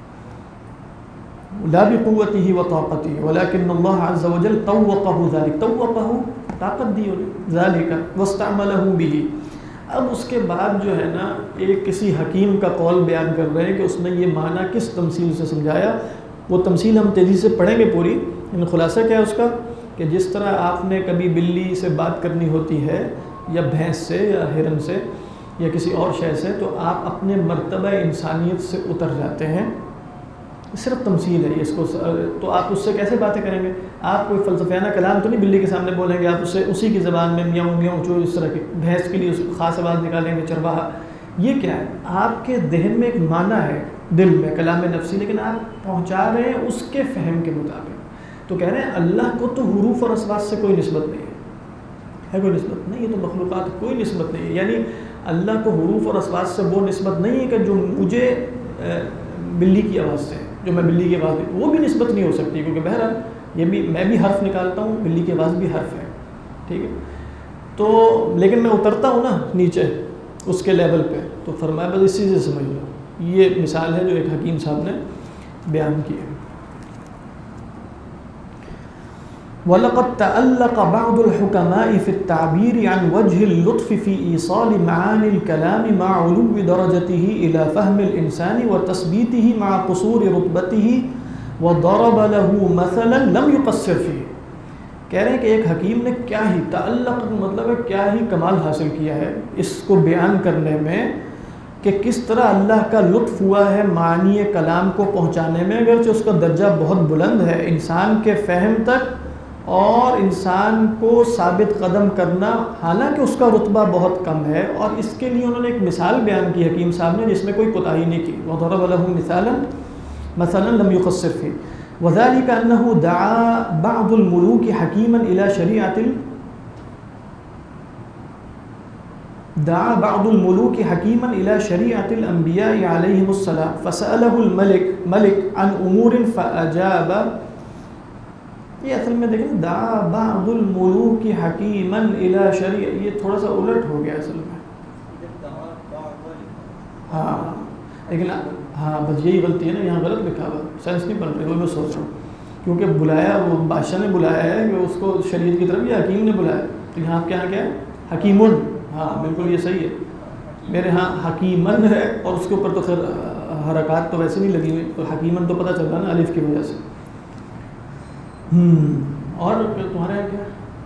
لا بقوته وطاقته ولكن الله عز وجل طوقه ذلك. طوقه طاقت دی ذلك واستعمله به. اب اس کے بعد جو ہے نا ایک کسی حکیم کا قول بیان کر رہے ہیں کہ اس نے یہ معنی کس تمثیل سے سمجھایا. وہ تمثیل ہم تیزی سے پڑھیں گے پوری. خلاصہ کیا ہے اس کا کہ جس طرح آپ نے کبھی بلی سے بات کرنی ہوتی ہے یا بھینس سے یا ہرن سے یا کسی اور شے سے، تو آپ اپنے مرتبہ انسانیت سے اتر جاتے ہیں. صرف تمثیل ہے اس کو. تو آپ اس سے کیسے باتیں کریں گے؟ آپ کوئی فلسفیانہ کلام تو نہیں بلی کے سامنے بولیں گے. آپ اسے اسی کی زبان میں میاؤں میاؤں جو اس طرح کی بھینس کے لیے خاص آواز نکالیں گے چرواہا. یہ کیا ہے؟ آپ کے ذہن میں ایک معنی ہے دل میں کلام نفسی، لیکن آپ پہنچا رہے ہیں اس کے فہم کے مطابق. تو کہہ رہے ہیں اللہ کو تو حروف اور اصوات سے کوئی نسبت نہیں ہے کوئی نسبت نہیں. یہ تو مخلوقات کوئی نسبت نہیں ہے. یعنی اللہ کو حروف اور اصوات سے وہ نسبت نہیں ہے کہ جو مجھے بلی کی آواز سے، جو میں بلی کی آواز وہ بھی نسبت نہیں ہو سکتی، کیونکہ بہرحال یہ بھی میں بھی حرف نکالتا ہوں، بلی کی آواز بھی حرف ہے. ٹھیک ہے. تو لیکن میں اترتا ہوں نا نیچے اس کے لیول پہ. تو فرمایا بس اسی سے سمجھ لو. یہ مثال ہے جو ایک حکیم صاحب نے بیان کی ہے. وَلَقَدْ تَأَلَّقَ بَعْضُ الْحُكَمَاءِ فِي التَّعْبِيرِ عَنْ وَجْهِ اللُّطْفِ فِي إِيصَالِ مَعَانِي الْكَلَامِ مَعَ عُلُوِّ دَرَجَتِهِ إِلَى فَهْمِ الْإِنسَانِ وَتَثْبِيتِهِ مَعَ قُصُورِ رُتْبَتِهِ وَضَرَبَ لَهُ مَثَلًا لَمْ يُقَصِّرْ فِيهِ. کہہ رہے ہیں کہ ایک حکیم نے کیا ہی تعلق مطلب ہے کیا ہی کمال حاصل کیا ہے اس کو بیان کرنے میں کہ کس طرح اللہ کا لطف ہوا ہے معنی کلام کو پہنچانے میں، اگرچہ اس کا درجہ بہت بلند ہے انسان کے فہم تک اور انسان کو ثابت قدم کرنا، حالانکہ اس کا رتبہ بہت کم ہے. اور اس کے لیے انہوں نے ایک مثال بیان کی حکیم صاحب نے جس میں کوئی کوتاہی نہیں کی. وَضَرَبَ لَهُ مَثَلًا لَمْ يُقَصِّرْ فِيهِ وَذَلِكَ أَنَّهُ دَعَا بَعْضُ الْمُلُوكِ حَكِيمًا إِلَى شَرِيعَةِ الْأَنْبِيَاءِ عَلَيْهِمُ السَّلَامُ فَسَأَلَهُ الْمَلِكُ عَنْ أُمُورٍ فَأَجَابَ. یہ اصل میں دیکھیں دعا بعض الملوک حکیما الی شریع، یہ تھوڑا سا الٹ ہو گیا اصل میں. ہاں لیکن ہاں بس یہی غلطی ہے نا، یہاں غلط لکھا ہوا، سینس نہیں بن رہی. وہ میں سوچ رہا ہوں کیونکہ بلایا وہ بادشاہ نے بلایا ہے کہ اس کو شریعت کی طرف، یا حکیم نے بلایا. تو یہاں آپ کے یہاں کیا ہے؟ حکیمن. ہاں بالکل یہ صحیح ہے. میرے ہاں حکیمن ہے اور اس کے اوپر تو خیر حرکات تو ویسے نہیں لگی ہوئی، تو حکیمن تو پتہ چل رہا نا الف کی وجہ سے. اور تمہارا کیا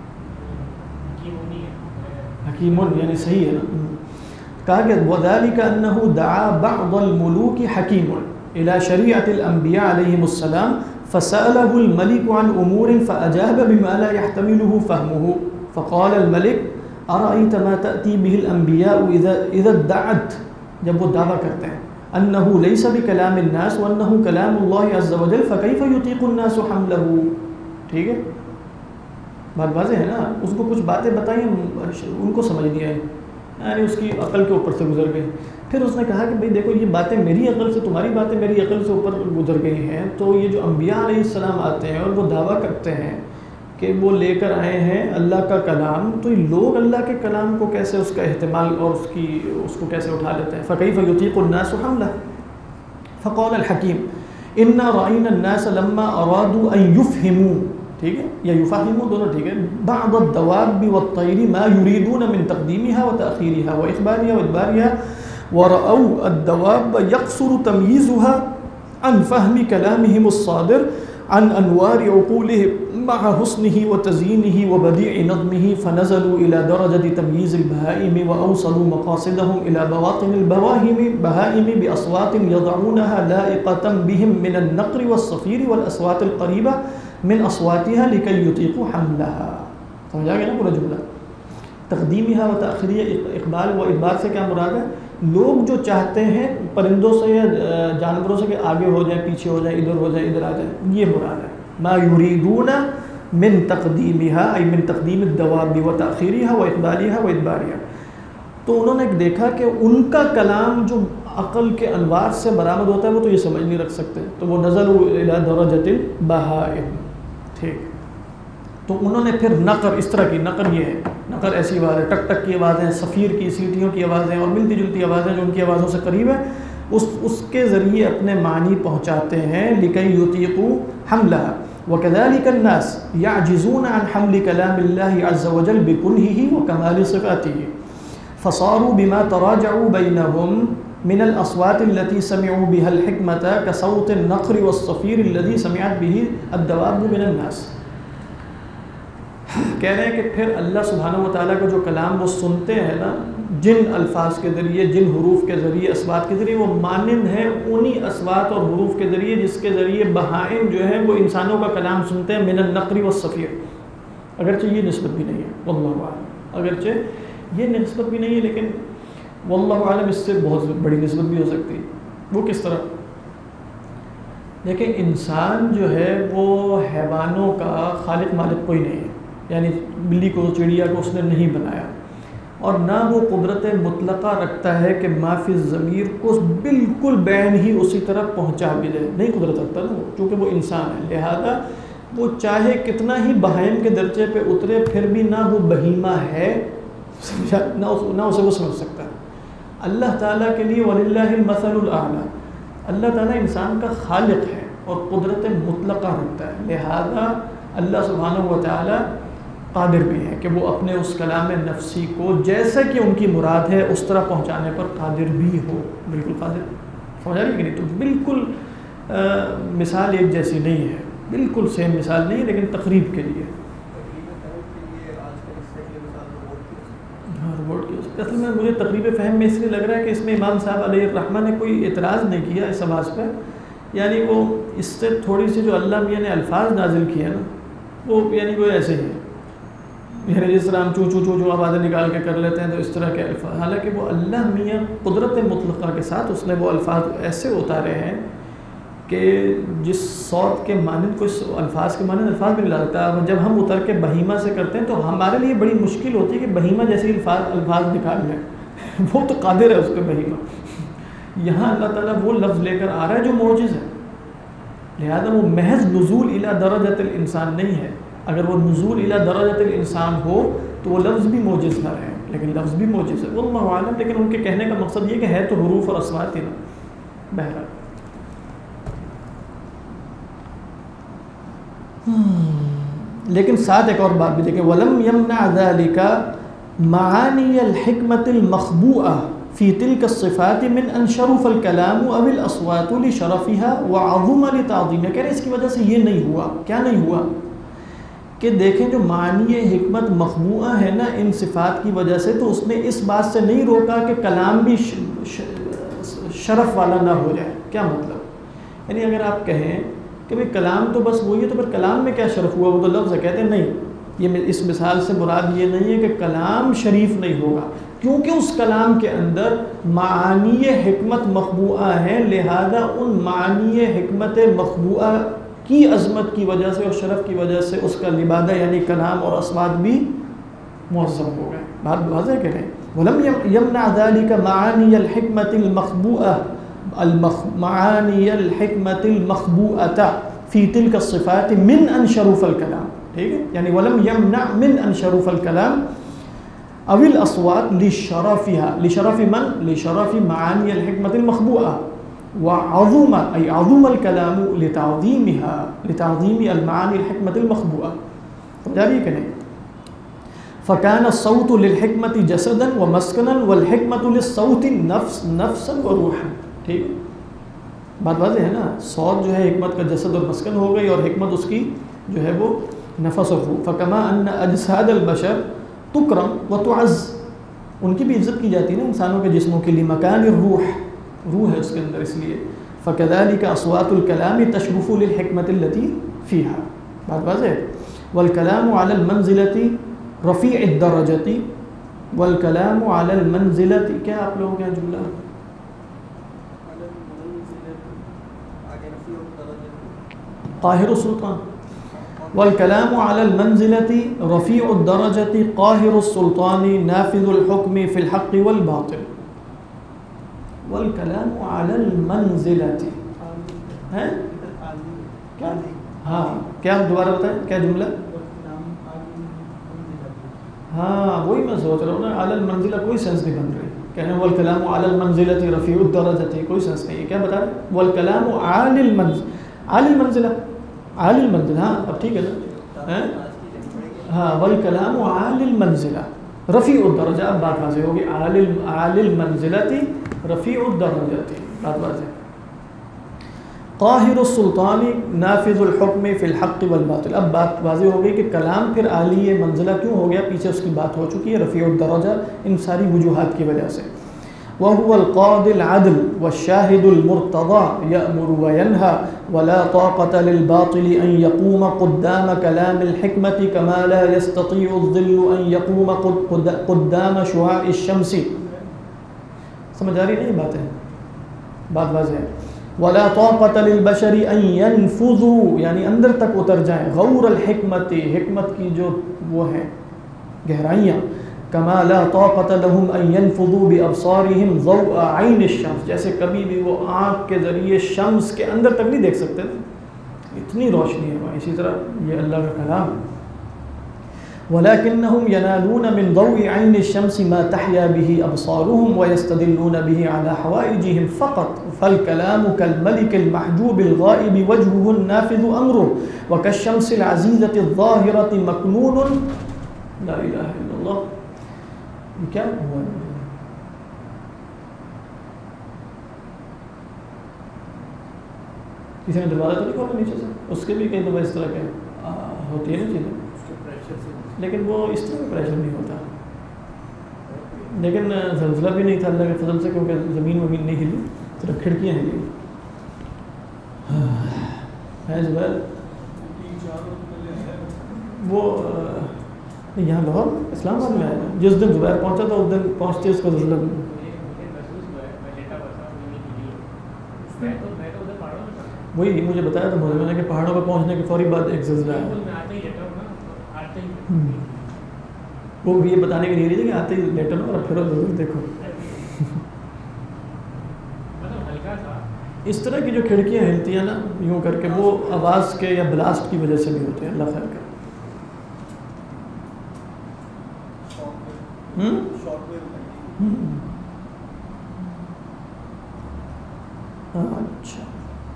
حکیمون یعنی صحیح ہے نا. کہا کہ وَذَلِكَ أَنَّهُ دَعَا بَعْضَ الْمُلُوكِ حَكِيمٌ إِلَى شَرِيعَةِ الْأَنْبِيَاءِ عَلَيْهِمُ السَّلَامُ فَسَأَلَهُ الْمَلِكُ عَنْ أُمُورٍ فَأَجَابَ بِمَا لَا يَحْتَمِلُهُ فَهْمُهُ فَقَالَ الْمَلِكُ أَرَأَيْتَ مَا تَأْتِي بِهِ الْأَنْبِيَاءُ إِذَا ادَّعَتْ، جب وہ دعویٰ کرتے ہیں أَنَّهُ لَيْسَ بِكَلَامِ النَّاسِ وَأَنَّهُ كَلَامُ اللَّهِ عَزَّ وَجَلَّ فَكَيْفَ يُطِيقُ النَّاسُ حَمْلَهُ. ٹھیک ہے بات واضح ہے نا. اس کو کچھ باتیں بتائیں ان کو سمجھ نہیں آئی، یعنی اس کی عقل کے اوپر سے گزر گئی. پھر اس نے کہا کہ بھئی دیکھو یہ باتیں میری عقل سے، تمہاری باتیں میری عقل سے اوپر گزر گئی ہیں. تو یہ جو انبیاء علیہ السلام آتے ہیں اور وہ دعویٰ کرتے ہیں کہ وہ لے کر آئے ہیں اللہ کا کلام، تو یہ لوگ اللہ کے کلام کو کیسے اس کا احتمال اور اس کو کیسے اٹھا لیتے ہیں. فَكَيْفَ يُطِيقُ النَّاسُ حَمْلَهُ. فَقَالَ الْحَكِيمُ إِنَّا رَأَيْنَا النَّاسَ لَمَّا أَرَادُوا أَن يُفْهِمُوا، ٹھیک ہے یا یفہموا دونوں ٹھیک ہے، بعض الدواب والطیر ما يريدون من تقدیمها وتأخیرها وإخبارها وإدبارها ورأوا الدواب يقصر تمييزها عن فهم كلامهم الصادر عن أنوار عقولهم مع حسنه وتزيينه وبديع نظمه فنزلوا إلى درجة تمييز البهائم وأوصلوا مقاصدهم إلى بواطن البهائم بأصوات يضعونها لائقة بهم من النقر والصفير والأصوات القريبة من اصواتها لكي يطيقوا حملها. سمجھا گیا نا پورا جملہ. تقدیمیہ و تاخیریہ اقبال و ادبار سے کیا مراد ہے؟ لوگ جو چاہتے ہیں پرندوں سے یا جانوروں سے کہ آگے ہو جائے، پیچھے ہو جائے، ادھر ہو جائے، ادھر آ جائے، یہ مراد ہے ما یریدون من تقدیمہا ای من تقدیم الدواب و تاخیریہ و اقبالیہ و ادباریہ. تو انہوں نے دیکھا کہ ان کا کلام جو عقل کے انوار سے برآمد ہوتا ہے وہ تو یہ سمجھ نہیں رکھ سکتے، تو وہ نزلوا الی درجۃ البہائم. ٹھیک، تو انہوں نے پھر نقر، اس طرح کی نقر، یہ ہے نقر ایسی آواز ہے، ٹک ٹک کی آوازیں، صفیر کی سیٹیوں کی آوازیں اور ملتی جلتی آوازیں جو ان کی آوازوں سے قریب ہے، اس کے ذریعے اپنے معنی پہنچاتے ہیں. لکی یطیقوا حملها وکذلک الناس یعجزون عن حمل کلام اللہ عز وجل بکنہہ وکمال صفاتہ فصاروا بما تراجعوا بینہم من الاصوات التي سمعوا بها الحکمة كصوت النقر والصفیر الذي سمعت به الدواب من الناس. کہہ رہے ہیں کہ پھر اللہ سبحانہ و تعالیٰ کا جو کلام وہ سنتے ہیں نا، جن الفاظ کے ذریعے، جن حروف کے ذریعے، اسوات کے ذریعے، وہ مانند ہیں انہی اسوات اور حروف کے ذریعے جس کے ذریعے بہائم جو ہیں وہ انسانوں کا کلام سنتے ہیں، من النقر والصفیر. اگرچہ یہ نسبت بھی نہیں ہے، واللہ اعلم، اگرچہ یہ نسبت بھی نہیں ہے، لیکن واللہ عالم اس سے بہت بڑی نسبت بھی ہو سکتی ہے. وہ کس طرح؟ دیکھیں، انسان جو ہے وہ حیوانوں کا خالق مالک کوئی نہیں ہے، یعنی بلی کو، چڑیا کو اس نے نہیں بنایا، اور نہ وہ قدرت مطلقہ رکھتا ہے کہ ما فی الضمیر کو بالکل بین ہی اسی طرح پہنچا بھی دے، نہیں قدرت رکھتا نا وہ، چونکہ وہ انسان ہے. لہذا وہ چاہے کتنا ہی بہائم کے درجے پہ اترے، پھر بھی نہ وہ بہیمہ ہے، سمجھا، نہ اسے وہ سمجھ سکتا ہے. اللہ تعالیٰ کے لیے وَلِلَّهِ الْمَثَلُ الْأَعْلَى، اللہ تعالیٰ انسان کا خالق ہے اور قدرت مطلقہ رکھتا ہے. لہذا اللہ سبحانہ و تعالیٰ قادر بھی ہے کہ وہ اپنے اس کلام نفسی کو جیسا کہ ان کی مراد ہے اس طرح پہنچانے پر قادر بھی ہو. بالکل قادر، سمجھا رہی کہ نہیں؟ تو بالکل مثال ایک جیسی نہیں ہے، بالکل سیم مثال نہیں ہے، لیکن تقریب کے لیے. اصل میں مجھے تقریب فہم میں اس لیے لگ رہا ہے کہ اس میں امام صاحب علیہ الرحمہ نے کوئی اعتراض نہیں کیا اس آواز پہ، یعنی وہ اس سے تھوڑی سی جو اللہ میاں نے الفاظ نازل کیے ہیں نا، وہ یعنی وہ ایسے ہی ہیں، یعنی جس طرح ہم چو چو چو جو آوازیں نکال کے کر لیتے ہیں تو اس طرح کے الفاظ، حالانکہ وہ اللہ میاں قدرت مطلقہ کے ساتھ اس نے وہ الفاظ ایسے اتارے ہیں کہ جس صوت کے مانند کوئی الفاظ کے مانند الفاظ بھی نہیں لا سکتا. جب ہم اتر کے بہیمہ سے کرتے ہیں تو ہمارے لیے بڑی مشکل ہوتی ہے کہ بہیمہ جیسے الفاظ نکال لیں. وہ تو قادر ہے اس پہ بہیمہ. یہاں اللہ تعالیٰ وہ لفظ لے کر آ رہا ہے جو معجز ہے، لہذا وہ محض نزول الی درجۃ الانسان نہیں ہے. اگر وہ نزول الی درجۃ الانسان ہو تو وہ لفظ بھی معجز نہ رہے، لیکن لفظ بھی معجز ہے، واللہ عالم. لیکن ان کے کہنے کا مقصد یہ کہ ہے تو حروف اور اصوات ہی نا. بہرحال لیکن ساتھ ایک اور بات بھی دیکھیں، وَلَمْ يَمْنَعْ ذَلِكَ مَعَانِيَ الْحِكْمَةِ الْمَخْبُوءَةِ فِي تِلْكَ الصِّفَاتِ مِنْ أَنْ شَرُفَ الْكَلَامُ أَوِ الْأَصْوَاتُ لِشَرَفِهَا وَعَظُمَ لِتَعْظِيمِهَا. کہہ رہے اس کی وجہ سے یہ نہیں ہوا. کیا نہیں ہوا؟ کہ دیکھیں جو معنی حکمت مخبوءہ ہے نا ان صفات کی وجہ سے، تو اس نے اس بات سے نہیں روکا کہ کلام بھی شرف والا نہ ہو جائے. کیا مطلب؟ یعنی اگر آپ کہیں کہ بھئی کلام تو بس وہی ہے، تو پھر کلام میں کیا شرف ہوا؟ وہ تو لفظ ہے. کہتے ہیں نہیں، یہ اس مثال سے مراد یہ نہیں ہے کہ کلام شریف نہیں ہوگا، کیونکہ اس کلام کے اندر معانی حکمت مخبوءہ ہیں. لہذا ان معانی حکمت مخبوءہ کی عظمت کی وجہ سے اور شرف کی وجہ سے اس کا لبادہ یعنی کلام اور اصوات بھی معظم ہو گئے. بات واضح کہہ رہے ہیں. وَلَمْ يَمْنَعْ ذَلِكَ مَعَانِيَ الْحِكْمَةِ الْمَخْبُوءَةِ معانی الحکمت المخبوءۃ فی تلک الصفات من ان شروف الکلام. ٹھیک ہے، یعنی ولم یمنع من ان شروف الکلام او الاصوات لشرفها، لشرف من؟ لشرف معانی الحکمت المخبوءہ، وعظم ای عظم الکلام لتعظیمها، لتعظیم المعانی الحکمت المخبوءہ. جاری کہ نہیں؟ فکان الصوت للحکمت جسدا ومسکنا والحکمت للصوت نفسا وروحا. ٹھیک، بات واضح ہے نا. صوت جو ہے حکمت کا جسد اور مسکن ہو گئی، اور حکمت اس کی جو ہے وہ نفس اور روح. فکما ان اجساد البشر تکرم وتعز، ان کی بھی عزت کی جاتی ہے نا انسانوں کے جسموں کے لیے. مکان الروح، روح ہے اس کے اندر، اس لیے فکذلک اصوات الکلام تشرف للحکمت التي فیہا. بات واضح ہے. والکلام علی المنزلۃ رفیع الدرجۃ والکلام علی المنزلۃ، کیا آپ لوگوں کا جملہ؟ قاہر السلطان. والکلام علی المنزلۃ رفیع الدرجۃ قاہر السلطان نافذ الحکم فی الحق والباطل. والکلام علی المنزلۃ ہے کیا؟ ہاں کیا دوبارہ بتائیں کیا جملہ؟ ہاں وہی میں سوچ رہا ہوں نا، علی المنزلہ کوئی سینس نہیں بن رہی. کہنے والکلام علی المنزلۃ رفیع الدرجۃ کوئی سینس نہیں ہے. کیا بتا رہے ہیں؟ والکلام علی المنزلہ، علی المنزلہ، علی المنزلہ. ہاں اب ٹھیک ہے نا. ہاں والکلام علی المنزلہ رفیع الدرجہ. اب بات واضح ہوگی. علی المنزلۃ رفیع الدرجۃ، بات واضح. قاہر السلطان نافذ الحکم فی الحق والباطل. اب بات واضح ہو گئی کہ کلام پھر عالی منزلہ کیوں ہو گیا، پیچھے اس کی بات ہو چکی ہے. رفیع الدرجہ ان ساری وجوہات کی وجہ سے. وهو القاضي العدل والشاهد المرتضى يأمر وينهى ولا طاقة للباطل أن يقوم قدام كلام الحكمة كما لا يستطيع الظل أن يقوم قدام شعاع الشمس. سمجھ آ رہی نہیں باتیں؟ بات واضح ہے. ولا طاقة للبشر أن ينفذوا، یعنی اندر تک اتر جائیں، غور الحکمت، حکمت کی جو وہ ہیں گہرائیاں. كما لا طاقة لهم أن ينفذوا بأبصارهم ضوء عين الشمس، جیسے کبھی بھی وہ آنکھ کے ذریعے شمس کے اندر تک نہیں دیکھ سکتے، اتنی روشنی ہے وہاں. اسی طرح یہ اللہ کا کلام. ولكنهم ينالون من ضوء عين الشمس ما تحيا به أبصارهم ويستدلون به على حوائجهم فقط. فالكلام كالملك المحجوب الغائب وجهه النافذ أمره وكالشمس العزيزة الظاهرة مكنون. لا إله إلا الله. کیا ہوا؟ کسی نے دروازہ تو نہیں کھولا نیچے سے؟ اس کے بھی کئی دفعہ اس طرح کے ہوتی ہے نا چیزیں، لیکن وہ اس طرح کا پریشر نہیں ہوتا. لیکن زلزلہ بھی نہیں تھا اللہ کے فضل سے، کیونکہ زمین ومین نہیں ہلی، صرف کھڑکیاں ہلی. ہے زبیر وہ یہاں لاہور اسلام آباد میں آیا. جس دن زبیر پہنچا تھا اس دن پہنچتے اس کو زلزلہ. وہی مجھے بتایا تھا میں نے کہ پہاڑوں پر پہنچنے کے فوری بعد ایک زلزلہ آیا. وہ بھی یہ بتانے کی نہیں رہی تھی کہ آتے ہی لیٹر اور پھر دیکھو. اس طرح کی جو کھڑکیاں ہلتی ہیں نا یوں کر کے، وہ آواز کے یا بلاسٹ کی وجہ سے بھی ہوتے ہیں. اللہ خیر کرے. اچھا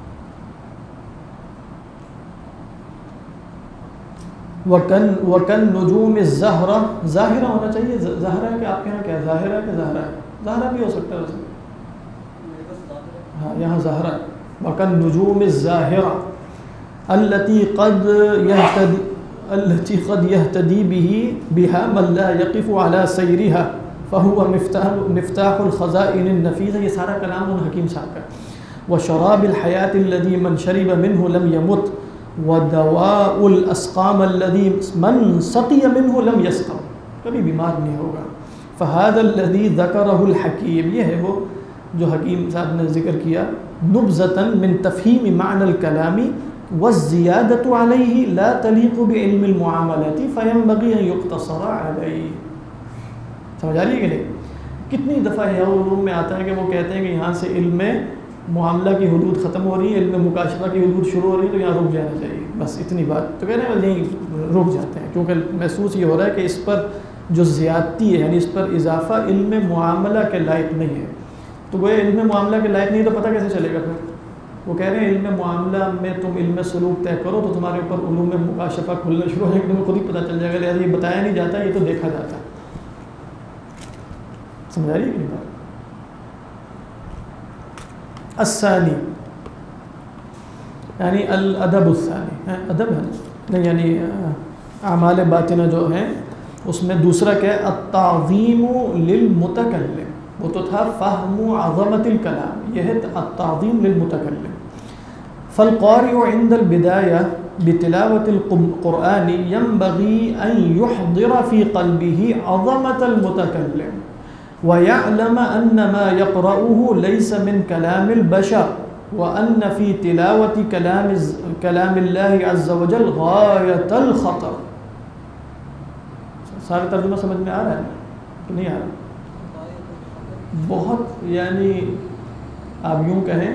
وکن نجوم الزہرہ، ظاہرہ ہونا چاہیے. ظاہرہ کہ آپ کے یہاں کیا ہے؟ ظاہرہ کہ زہرہ ہے؟ زہرہ بھی ہو سکتا ہے ویسے. ہاں یہاں زہرہ. وکن نجوم الظاہرہ التي قد يهتدي بها من لا يقف على سيرها فهو مفتاح الخزائن النفيسة. یہ سارا کلام ان حکیم صاحب کا. وشراب الحياة الذي من شرب منه لم يمت ودواء الاسقام الذي من سقي منه لم يسقم، کبھی بیمار نہیں ہوگا. فهذا الذي ذكره الحكيم، یہ ہے وہ جو حکیم صاحب نے ذکر کیا. نبذة من تفهيم معنى الكلام والزيادة عليه لا تليق بعلم المعاملات فينبغي أن يقتصر عليه. سمجھ آ رہی ہے کہ نہیں؟ کتنی دفعہ یہ علوم میں آتا ہے کہ وہ کہتے ہیں کہ یہاں سے علم معاملہ کی حدود ختم ہو رہی ہے، علم مکاشفہ کی حدود شروع ہو رہی ہے، تو یہاں رک جانا چاہیے. بس اتنی بات تو کہہ رہے ہیں یہیں رک جاتے ہیں، کیونکہ محسوس یہ ہو رہا ہے کہ اس پر جو زیادتی ہے، یعنی اس پر اضافہ علم معاملہ کے لائق نہیں ہے. تو وہ علم معاملہ کے لائق نہیں تو پتہ کیسے چلے گا پھر؟ وہ کہہ رہے ہیں علم معاملہ میں تم علم سلوک طے کرو تو تمہارے اوپر علوم مکاشفہ کھلنا شروع ہو جائے گا، تمہیں خود ہی پتہ چل جائے گا. لہٰذا یہ بتایا نہیں جاتا، یہ تو دیکھا جاتا. سمجھ آ رہی ہے کہ نہیں بات؟ الثانی یعنی الادب الثانی، ادب ہے نہیں، یعنی اعمال باطنہ جو ہیں اس میں دوسرا کیا ہے؟ التعظیم للمتکلم. وہ تو تھا فہم عظمت الکلام، یہ ہے التعظیم للمتکلم. فالقارئ عند البدایہ بتلاوة القرآن ينبغي أن يحضر في قلبه عظمة المتكلم ويعلم أن ما يقرأه ليس من كلام البشر وأن في تلاوة كلام الله عز وجل غاية الخطر. سارا ترجمہ سمجھ میں آ رہا ہے کہ نہیں آ رہا؟ بہت یعنی آپ یوں کہیں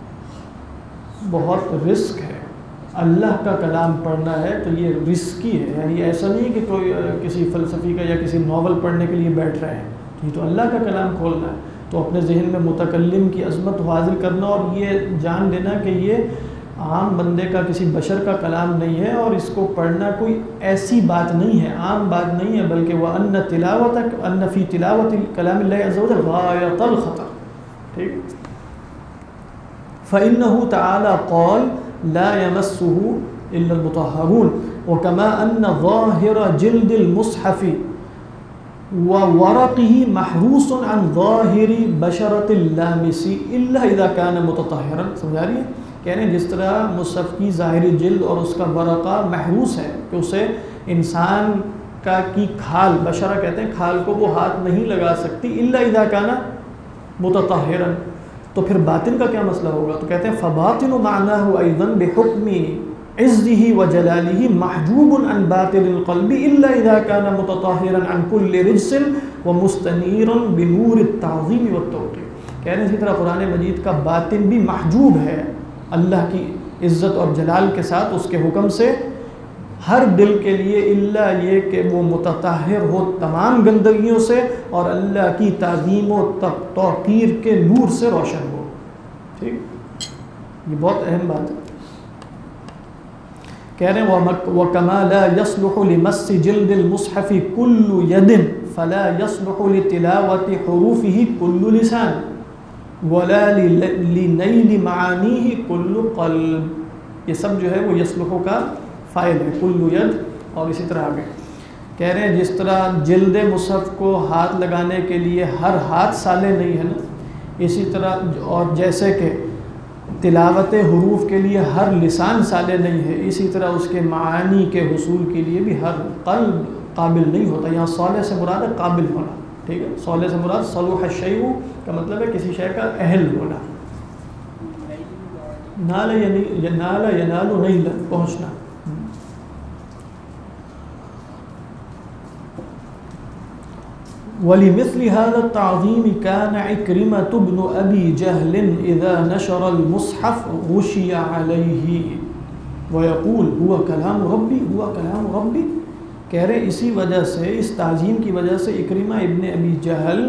بہت رسک ہے. اللہ کا کلام پڑھنا ہے تو یہ رسکی ہے. یعنی ایسا نہیں کہ کوئی کسی فلسفی کا یا کسی ناول پڑھنے کے لیے بیٹھ رہے ہیں. یہ تو اللہ کا کلام کھولنا ہے. تو اپنے ذہن میں متکلم کی عظمت حاضر کرنا اور یہ جان لینا کہ یہ عام بندے کا کسی بشر کا کلام نہیں ہے اور اس کو پڑھنا کوئی ایسی بات نہیں ہے, عام بات نہیں ہے, بلکہ وَأَنَّ فِي تِلَاوَةِ كَلَامِ اللَّهِ عَزَّ وَجَلَّ غَايَةَ الْخَطَرِ. ٹھیک. فَإِنَّهُ تَعَالَى قَالَ لَا يَمَسُّهُ إِلَّا الْمُطَهَّرُونَ وَكَمَا أَنَّ ظَاهِرَ جِلْدِ الْمُصْحَفِ وَوَرَقِهِ مَحْرُوسٌ عَنْ ظَاهِرِ بَشَرَةِ اللَّامِسِ إِلَّا إِذَا كَانَ مُتَطَهِّرًا. سمجھا رہی ہے؟ کہہ رہے ہیں جس طرح مصحف کی ظاہری جلد اور اس کا ورقہ محروس ہے کہ اسے انسان کی کھال, بشرہ کہتے ہیں کھال کو, وہ ہاتھ نہیں لگا سکتی. الا اذا کان متطہرا, تو پھر باطن کا کیا مسئلہ ہوگا؟ تو کہتے ہیں فباطن معناه ايضا بحکم عزه وجلاله محجوب عن باطن القلب الا اذا كان متطہرا عن كل رجس ومستنيرا بنور التعظیم والتوقیر. کہہ رہے ہیں اسی طرح قرآن مجید کا باطن بھی محجوب ہے اللہ کی عزت اور جلال کے ساتھ, اس کے حکم سے, ہر دل کے لیے, الا یہ کہ وہ متطہر ہو تمام گندگیوں سے اور اللہ کی تعظیم و توقیر کے نور سے روشن ہو. ٹھیک, یہ بہت اہم بات ہے. کہہ رہے ہیں وَكَمَا لَا يَصْلُحُ لِمَسِّ جِلْدِ الْمُصْحَفِ كُلُّ يَدٍ فَلَا يَصْلُحُ لِتِلَاوَةِ حُرُوفِهِ كُلُّ لِسَانٍ وَلَا لِنَيْلِ مَعَانِيهِ كُلُّ قَلْبٍ. یہ سب جو ہے وہ یصلحُ کا فاعل ہے, کُلُّ ید, اور اسی طرح آگے کہہ رہے ہیں جس طرح جلد مصحف کو ہاتھ لگانے کے لیے ہر ہاتھ صالح نہیں ہے نا, اسی طرح اور جیسے کہ تلاوت حروف کے لیے ہر لسان صالح نہیں ہے, اسی طرح اس کے معانی کے حصول کے لیے بھی ہر قلب قابل نہیں ہوتا. یہاں صالح سے مراد ہے قابل ہونا. ٹھیک ہے, صالح سے مراد صلوح الشیء کا مطلب ہے کسی شے کا اہل ہونا. نال ینال نیل, پہنچنا. وَلِمِثْلِ هَذَا التَّعْظِيمِ كَانَ عِكْرِمَةُ بْنُ أَبِي جَهْلٍ إِذَا نَشَرَ الْمُصْحَفَ غُشِيَ عَلَيْهِ وَيَقُولُ هُوَ كَلَامُ رَبِّي هُوَ كَلَامُ رَبِّي. کہہ رہے اسی وجہ سے, اس تعظیم کی وجہ سے اکرمہ ابن ابی جہل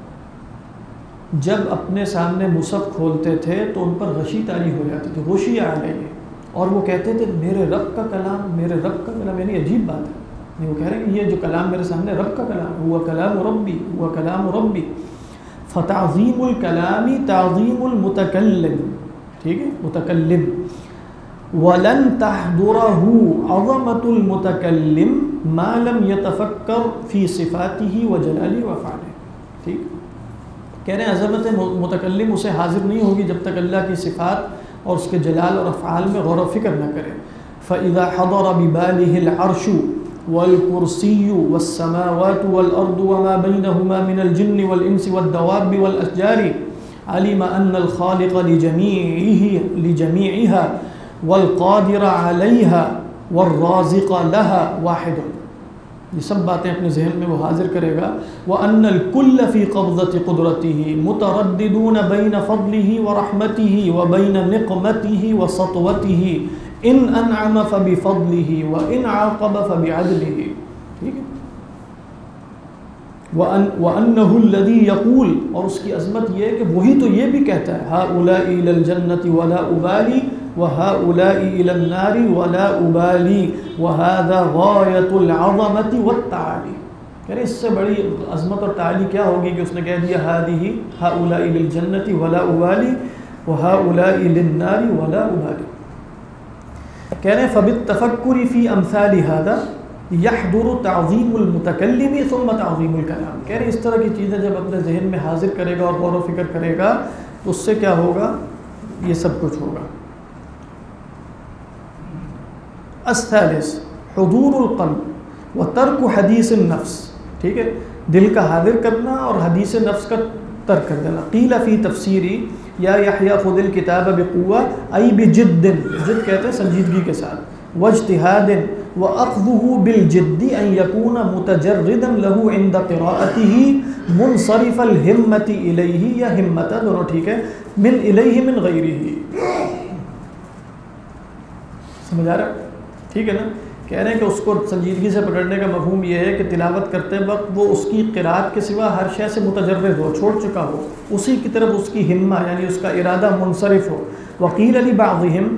جب اپنے سامنے مصحف کھولتے تھے تو ان پر غشی طاری ہو جاتی تھی, غشی علیہ, اور وہ کہتے تھے میرے رب کا کلام, میرے رب کا کلام. یعنی عجیب بات ہے, وہ کہہ رہے ہیں کہ یہ جو کلام میرے سامنے رب کا کلام, ہوا کلام ربی, ہوا کلام ربی. فتعظیم الکلام تعظیم المتکلم. ٹھیک ہے, متکلم. وَلَن تَحْضُرَهُ عَظَمَةُ الْمُتَكَلِّمِ مَا لَمْ يَتَفَكَّرْ فِي صِفَاتِهِ وَجَلَالِهِ وَأَفْعَالِهِ. ٹھیک, کہہ رہے ہیں عظمت متکلم اسے حاضر نہیں ہوگی جب تک اللہ کی صفات اور اس کے جلال اور افعال میں غور و فکر نہ کرے. فَإِذَا حَضَرَ بِبَالِهِ الْعَرْشُ وَالْكُرْسِيُّ وَالسَّمَاوَاتُ وَالْأَرْضُ وَمَا بَيْنَهُمَا مِنَ الْجِنِّ وَالْإِنسِ وَالدَّوَابِّ وَالْأَشْجَارِ عَلِمَ أَنَّ الْخَالِقَ لِجَمِيعِهَا والقادر علیها والرازق لها واحد. یہ سب باتیں اپنے ذہن میں وہ حاضر کرے گا. وَأَنَّ الْكُلَّ فِي قَبْضَةِ قُدْرَتِهِ مُتَرَدِّدُونَ بَيْنَ فَضْلِهِ وَرَحْمَتِهِ وَبَيْنَ نِقْمَتِهِ وَسَطْوَتِهِ إِنْ أَنْعَمَ فَبِفَضْلِهِ وَإِنْ عَاقَبَ فَبِعَدْلِهِ. ٹھیک ہے, وَأَنَّهُ الَّذِي يَقُولُ, اور اس کی عظمت یہ ہے کہ وہی تو یہ بھی کہتا ہے هَؤُلَاءِ إِلَى الْجَنَّةِ وَلَا أُبَالِي وَهَؤُلَاءِ إِلَى النَّارِ وَلَا أُبَالِي وَهَذَا غَايَةُ الْعَظَمَةِ وَالتَّعَالِي. کہہ رہے اس سے بڑی عظمت اور تعالی کیا ہوگی کہ اس نے کہہ دیا هَؤُلَاءِ إِلَى الْجَنَّةِ وَلَا أُبَالِي وَهَؤُلَاءِ إِلَى النَّارِ وَلَا أُبَالِي. کہہ رہے فَبِالتَّفَكُّرِ فِي أَمْثَالِ هَذَا يَحْضُرُ تَعْظِيمُ الْمُتَكَلِّمِ ثُمَّ تَعْظِيمُ الْكَلَامِ. کہہ رہے اس طرح کی چیزیں جب اپنے ذہن میں حاضر کرے گا اور غور و فکر کرے گا تو اس سے کیا ہوگا, یہ سب کچھ ہوگا. الثالث حضور القلب وترک حدیث النفس. ٹھیک ہے, دل کا حاضر کرنا اور حدیث نفس کا ترک کر دینا. قیل فی تفسیری یا یحییٰ خذ الکتاب بقوہ ای بجد, جد کہتے ہیں سنجیدگی کے ساتھ, واجتہاد واخذہ بالجد ان یکون متجردا له عند قراءته منصرف الہمۃ الیہ, یا ہمت دونوں ٹھیک ہے, من الیہ من غیرہ. سمجھ آ رہا؟ ٹھیک ہے نا. کہہ رہے ہیں کہ اس کو سنجیدگی سے پکڑنے کا مفہوم یہ ہے کہ تلاوت کرتے وقت وہ اس کی قرات کے سوا ہر شے سے متجرد ہو, چھوڑ چکا ہو, اسی کی طرف اس کی ہمہ یعنی اس کا ارادہ منصرف ہو. وقیل لبعضهم,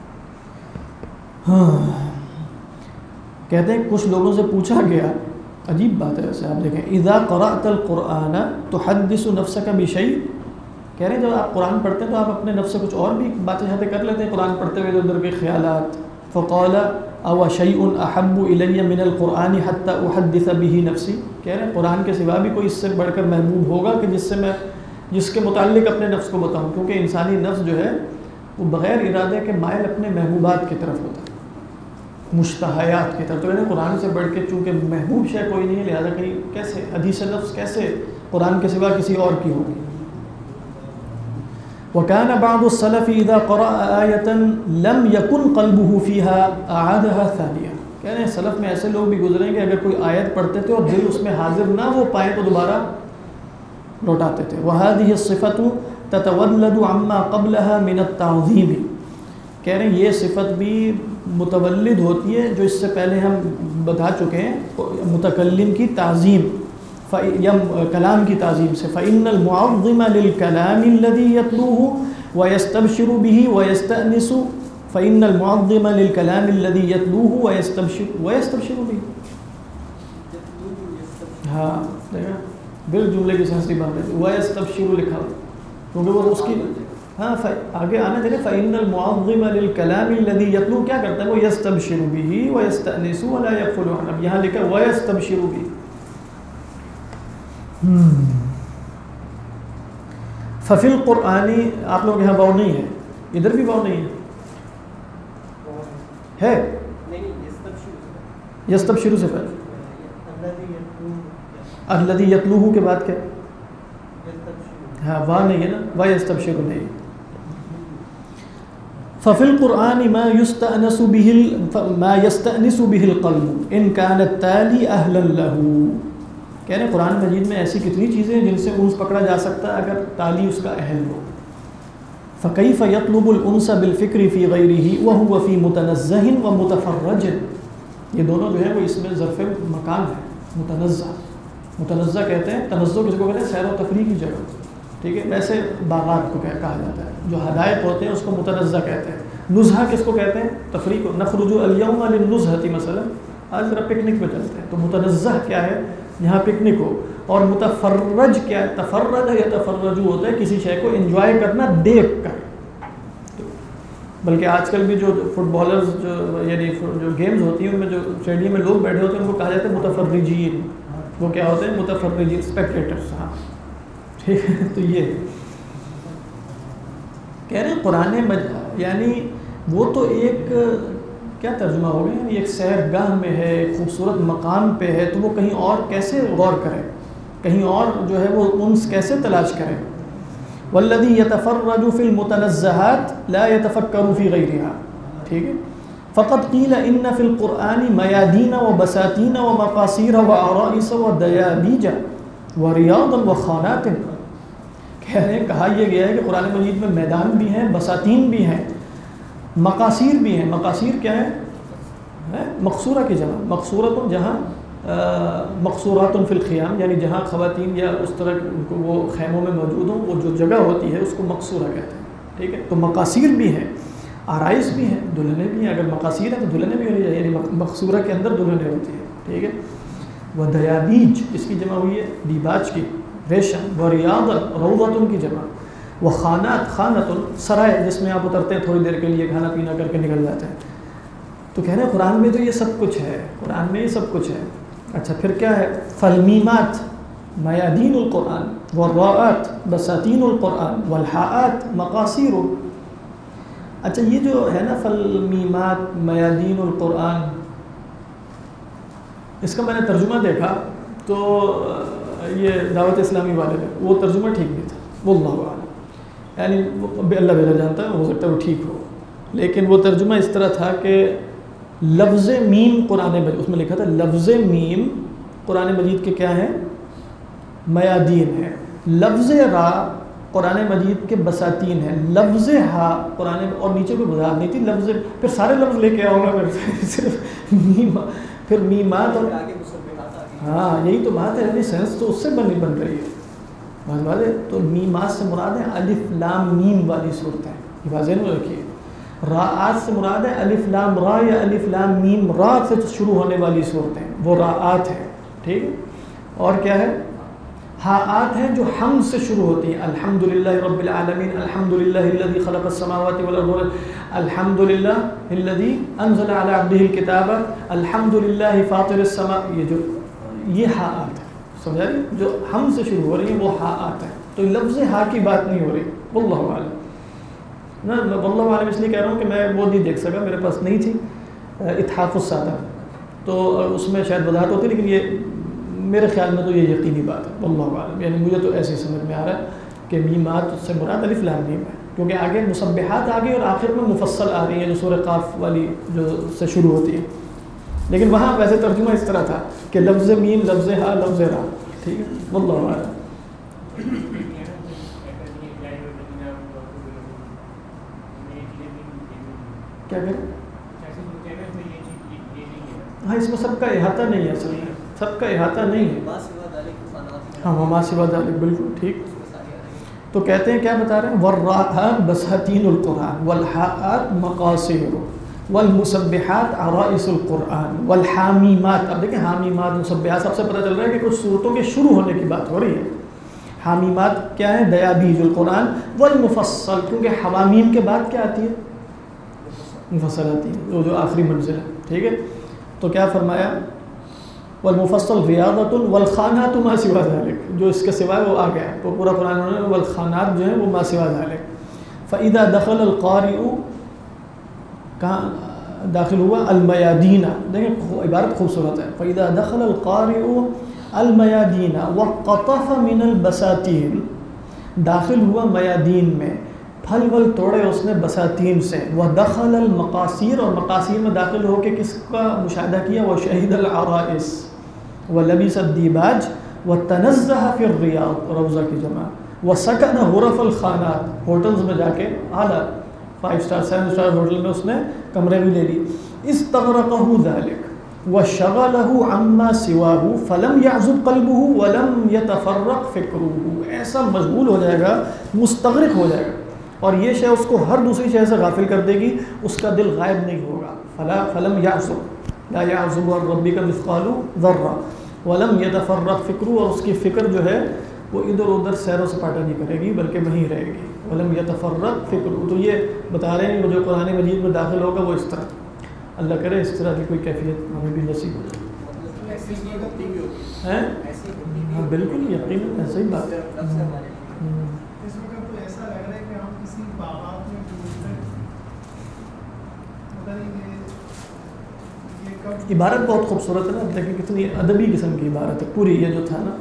کہتے ہیں کچھ لوگوں سے پوچھا گیا, عجیب بات ہے ویسے, آپ دیکھیں, اذا قرأت القرآن تحدث نفسك بشیء, کہہ رہے ہیں جب آپ قرآن پڑھتے ہیں تو آپ اپنے نفس سے کچھ اور بھی باتیں شاتیں کر لیتے ہیں قرآن پڑھتے ہوئے, ادھر کے خیالات. فقال او شیء احب الی من القرآن حتی احدث به نفسی, کہہ رہے ہیں قرآن کے سوا بھی کوئی اس سے بڑھ کر محبوب ہوگا کہ جس کے متعلق اپنے نفس کو بتاؤں, کیونکہ انسانی نفس جو ہے وہ بغیر ارادے کے مائل اپنے محبوبات کی طرف ہوتا ہے, مشتہیات کی طرف. تو یعنی قرآن سے بڑھ کے چونکہ محبوب شے کوئی نہیں, لہذا کہیں کیسے حدیث نفس کیسے قرآن کے سوا کسی اور کی ہوگی. وَكَانَ بَعْضُ السَّلَفِ إِذَا قَرَأَ آيَةً لَمْ يَكُنْ قَلْبُهُ فِيهَا أَعَادَهَا ثَانِيَةً, کہہ رہے ہیں سلف میں ایسے لوگ بھی گزرے ہیں کہ اگر کوئی آیت پڑھتے تھے اور دل اس میں حاضر نہ ہو پائے تو دوبارہ لوٹاتے تھے. وَهَذِهِ الصِّفَةُ تَتَوَلَّدُ عَمَّا قَبْلَهَا مِنَ التَّعْظِيمِ, کہہ رہے ہیں یہ صفت بھی متولد ہوتی ہے جو اس سے پہلے ہم بتا چکے ہیں, متکلم کی تعظیم یا کلام کی تعظیم سے. فإن المعظم للكلام الذي يتلوه ويستبشر به ويستأنس, فإن المعظم للكلام الذي يتلوه ويستبشر به. ہاں دیکھا بال جملے کی سنسری بات ہے, ويستبشر لکھا کیونکہ وہ اس کی ہاں آگے آنا دیکھیں. فإن المعظم للكلام الذي يتلوه کیا کرتا ہے, وہ يستبشر به ويستأنس ولا يغفل عنه. اب یہاں لکھا ويستبشر به. ففی القرآنی, آپ لوگ یہاں واو نہیں ہے, ادھر بھی واو نہیں ہے, یستبشرو سے پہلے الذی یتلوہ کے بعد کیا, ہاں واو نہیں ہے نا, وا یستبشرو نہیں. ففی القرآن ما یستأنس به القلب ان کان التالی اہلا له, کہہ رہے ہیں قرآن مجید میں ایسی کتنی چیزیں ہیں جن سے انس پکڑا جا سکتا ہے اگر تالی اس کا اہل ہو. فَكَيْفَ يَطْلُبُ الْأُنْسَ بِالْفِكْرِ فِي غَيْرِهِ وَهُوَ فِي مُتَنَزَّهٍ وَمُتَفَرَّجٍ, یہ دونوں جو ہے وہ اس میں ظرف مکان ہے. متنزہ, متنزہ کہتے ہیں, تنزہ کس کو کہتے ہیں, سیر و تفریح کی جگہ. ٹھیک ہے, ویسے باغات کو کہا جاتا ہے, جو حدائق ہوتے ہیں اس کو متنزہ کہتے ہیں. نزہہ کس کو کہتے ہیں, تفریح کو. نخرج اليوم للنزہۃ مثلا, آج ذرا پکنک پہ چلتے ہیں. تو متنزہ کیا ہے, یہاں پکنک ہو. اور متفرج کیا ہے, تفرج یا تفرجو ہوتا ہے کسی شے کو انجوائے کرنا دیکھ کر. بلکہ آج کل بھی جو فٹ بالرز جو یعنی جو گیمز ہوتی ہیں ان میں جو اسٹیڈیم میں لوگ بیٹھے ہوتے ہیں ان کو کہا جاتا ہے متفرجین. وہ کیا ہوتے ہیں, متفرجین, اسپیکٹیٹرس. ہاں ٹھیک ہے. تو یہ کہہ رہے ہیں قرآن یعنی وہ تو ایک کیا ترجمہ ہو گیا, یعنی ایک سیرگاہ میں ہے, ایک خوبصورت مقام پہ ہے, تو وہ کہیں اور کیسے غور کرے, کہیں اور جو ہے وہ انس کیسے تلاش کرے. والذی یتفرج فی المتنزہات لا یتفکر فی غیرہا. ٹھیک ہے. فقط قیل ان فی القرآن میادین و بساتین و مقاصیر و عرائس و دیابیج و ریاض و خانات. کہہ رہے ہیں کہا یہ گیا ہے کہ قرآن مجید میں میدان بھی ہیں, بساتین بھی ہیں, مقاصیر بھی ہیں. مقاصیر کیا ہے, مقصورہ کی جمع. مقصورۃ جہاں مقصورات فی الخیام, یعنی جہاں خواتین یا اس طرح وہ خیموں میں موجود ہوں, وہ جو جگہ ہوتی ہے اس کو مقصورہ کہتے ہیں. ٹھیک ہے. تو مقاصیر بھی ہیں, آرائش بھی ہیں, دلہنیں بھی ہیں. اگر مقاصیر ہیں تو دلہنیں بھی ہونی چاہیے, یعنی مقصورہ کے اندر دلہنیں ہوتی ہیں. ٹھیک ہے. وہ دیابیج اس کی جمع ہوئی ہے دیباج کی, ریشم. و ریاض روضۃ کی جمع. وہ خانات, خانۃ سرائے جس میں آپ اترتے ہیں تھوڑی دیر کے لیے, کھانا پینا کر کے نکل جاتے ہیں. تو کہہ رہے ہیں قرآن میں تو یہ سب کچھ ہے, قرآن میں یہ سب کچھ ہے. اچھا پھر کیا ہے, فالمیمات میادین القرآن, والراءات بساتین القرآن, والحاءات مقاصیر. اچھا یہ جو ہے نا فالمیمات میادین القرآن، اس کا میں نے ترجمہ دیکھا تو یہ دعوت اسلامی والے نے وہ ترجمہ ٹھیک نہیں تھا، واللہ اعلم، یعنی اللہ بہتر جانتا ہے، ہو سکتا ہے وہ ٹھیک ہو، لیکن وہ ترجمہ اس طرح تھا کہ لفظ میم قرآن مجید، اس میں لکھا تھا لفظ میم قرآن مجید کے کیا ہیں؟ میادین ہے، لفظ را قرآن مجید کے بساتین ہیں، لفظ ہا قرآن، اور نیچے کوئی وضاحت نہیں تھی لفظ، پھر سارے لفظ لے کے آؤں گا پھر صرف میم، پھر میمات اور آگے مسبحات آ گئی۔ ہاں یہی تو بات ہے، یعنی سینس تو اس سے بن رہی ہے، بات ہے تو میمات سے مراد ہے الف لام میم والی صورتیں، یہ واضح نہیں رکھیے، راءات سے مراد ہے الف لام را یا الف لام میم را سے شروع ہونے والی صورتیں، وہ راءات ہیں، ٹھیک ہے، اور کیا ہے؟ ہاءات ہیں جو حمد سے شروع ہوتی ہیں، الحمدللہ رب العالمین، الحمدللہ الذی خلق السماوات والارض، الحمدللہ الذی انزل علی عبدہ الکتاب، الحمدللہ فاطر السماء، یہ ہاءات ہیں، سمجھا رہی؟ جو حمد سے شروع ہو رہی ہیں وہ ہاءات ہیں، تو لفظ ہا کی بات نہیں ہو رہی، واللہ اعلم، نا واللہ عالم اس لیے کہہ رہا ہوں کہ میں وہ نہیں دیکھ سکا، میرے پاس نہیں تھی اتحاف السادہ، تو اس میں شاید وضاحت ہوتی، لیکن یہ میرے خیال میں تو یہ یقینی بات ہے، واللہ عالم، یعنی مجھے تو ایسے ہی سمجھ میں آ رہا ہے کہ میمات سے مراد الف لام میم ہے، کیونکہ آگے مسبحات آ گئی اور آخر میں مفصل آ رہی ہیں جو سورہ قاف والی جو سے شروع ہوتی ہے، لیکن وہاں ویسے ترجمہ اس طرح تھا کہ لفظ میم لفظ ہا لفظ را، ٹھیک ہے، واللہ عالم۔ کیا کریں؟ ہاں اس میں سب کا احاطہ نہیں ہے، اصل میں سب کا احاطہ نہیں ہے، ما سوا ذلک فنات، ہاں وما سوا ذلک، بالکل ٹھیک۔ تو کہتے ہیں کیا بتا رہے ہیں؟ والراءات بساتین القرآن والحاءات مقاصر والمسبحات عرائس القرآن والحامیمات، اب دیکھیں حامیمات مسبحات، سب سے پتہ چل رہا ہے کہ کچھ صورتوں کے شروع ہونے کی بات ہو رہی ہے، حامیمات کیا ہے؟ دیابیج القرآن، والمفصل، کیونکہ حوامیم کے بعد کیا آتی ہے؟ مفصل آتی ہے، وہ جو آخری منزل ہے، ٹھیک ہے، تو کیا فرمایا؟ والمفصل ریاضۃ والخانات ما سوا ذلک، جو اس کے سوائے وہ آ گیا ہے، تو پورا قرآن انہوں نے والخانات جو ہیں وہ ما سوا ذلک۔ فاذا دخل القارئ، کہاں داخل ہوا؟ المیادین، دیکھیں عبارت خوبصورت ہے، فاذا دخل القارئ المیادین وقطف من البساتین، داخل ہوا میادین میں، پھل ول توڑے اس نے بساتین سے، ودخل المقاصیر، اور مقاصیر میں داخل ہو کے کس کا مشاہدہ کیا؟ وشہد العرائس ولبس الدیباج وتنزہ فی الریاض، روضہ کی جمع، وسکن غرف الخانات، ہوٹلز میں جا کے اعلیٰ 5 اسٹار 7 اسٹار ہوٹل میں اس نے کمرے بھی لے لی، استغرقہ ذلک وشغلہ عما سواہ فلم یعزب قلبہ ولم یتفرق فکرہ، ایسا مشغول ہو جائے گا، مستغرق ہو جائے گا، اور یہ شے اس کو ہر دوسری شے سے غافل کر دے گی، اس کا دل غائب نہیں ہوگا، فلم یعزب لا یعزب عن ربک مثقال ذرہ ولم یتفرق فکرہ، اور اس کی فکر جو ہے وہ ادھر ادھر سیر و سپاٹا نہیں کرے گی بلکہ وہیں رہے گی، ولم یتفرق فکرہ، تو یہ بتا رہے ہیں کہ جو قرآن مجید میں داخل ہوگا وہ اس طرح، اللہ کرے اس طرح کی کوئی کیفیت ہمیں بھی نصیب ہو جائے، ایسی ہی ہوتی بھی ہوتی ہیں؟ ایسی ہوتی بھی ہاں بالکل یقین ایسا ہی بات ہے۔ لفظ ہمارے اس وقت تو ایسا لگ رہا ہے کہ ہم کسی باغات میں ڈھونڈتے پتہ نہیں یہ کب، عبارت بہت خوبصورت ہے نا، دیکھیں کتنی ادبی قسم کی عبارت ہے پوری، یہ جو تھا نا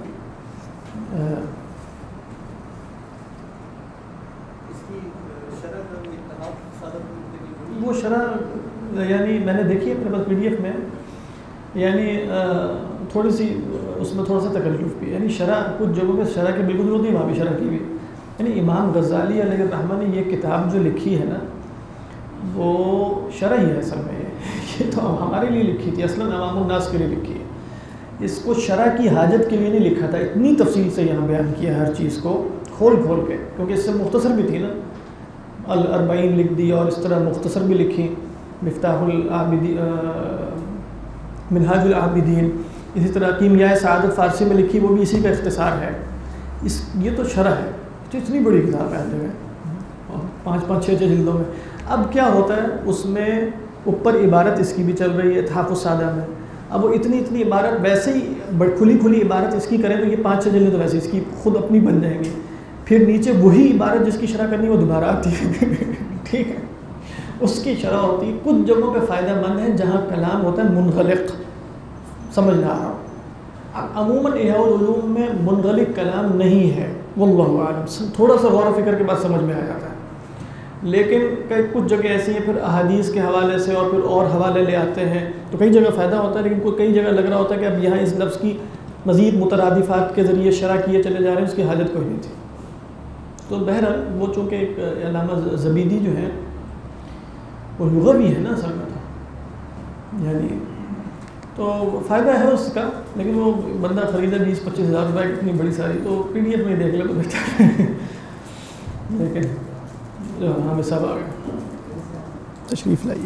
اس کی شرح کا وہ اتحاد سادہ، وہ شرح یعنی میں نے دیکھی اپنے پاس PDF میں، یعنی تھوڑی سی اس میں تھوڑا سا تکلف بھی، یعنی شرح کچھ جگہوں پہ شرح کی بالکل ضرورت نہیں، وہاں بھی شرح کی ہوئی، یعنی امام غزالی علیہ الرحمہ نے یہ کتاب جو لکھی ہے نا وہ شرح ہی ہے اصل میں، یہ تو ہمارے لیے لکھی تھی، اصلاً عوام الناس کے لیے لکھی ہے، اس کو شرح کی حاجت کے لیے نہیں لکھا تھا، اتنی تفصیل سے یہاں بیان کیا ہر چیز کو کھول کھول کے، کیونکہ اس سے مختصر بھی تھی نا، الاربعین لکھ دی اور اس طرح مختصر بھی لکھی، مفتاح العابدین، منہاج العابدین، اسی طرح کیمیائے سعادت فارسی میں لکھی، وہ بھی اسی کا اختصار ہے، یہ تو شرح ہے، تو اتنی بڑی کتاب ہے جگہ 5 6 جلدوں میں، اب کیا ہوتا ہے اس میں اوپر عبارت اس کی بھی چل رہی ہے اتحاف السادہ میں، اب وہ اتنی عبارت ویسے ہی کھلی عبارت اس کی کریں تو یہ 5 6 جلدیں تو ویسے اس کی خود اپنی بن جائیں گی، پھر نیچے وہی عبارت جس کی شرح کرنی وہ دوبارہ آتی ہے ٹھیک ہے، اس کی شرح ہوتی ہے. کچھ جگہوں پہ فائدہ مند ہے جہاں کلام ہوتا ہے منغلق, سمجھ نہ آ رہا ہو. عموماً احیاء العلوم میں منغلق کلام نہیں ہے, واللہ عالم, تھوڑا سا غور و فکر کے بعد سمجھ میں آ جاتا ہے. لیکن کچھ جگہ ایسی ہیں پھر احادیث کے حوالے سے اور پھر اور حوالے لے آتے ہیں تو کئی جگہ فائدہ ہوتا ہے, لیکن کئی جگہ لگ رہا ہوتا ہے کہ اب یہاں اس لفظ کی مزید مترادفات کے ذریعے شرح کیے چلے جا رہے ہیں, اس کی حاجت کوئی نہیں تھی. تو بہرحال وہ چونکہ ایک علامہ زبیدی جو ہیں وہ لغوی ہے نا اصل میں, تو یعنی تو فائدہ ہے اس کا, لیکن وہ بندہ خریدا 20-25 ہزار روپئے کی اتنی بڑی ساری, تو پی ڈی ایف میں دیکھ لے تو بہتر ہے. لیکن جو ہمیں سب آ گئے, تشریف لائیے.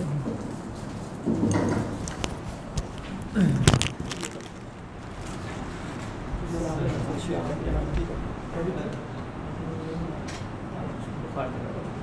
بخار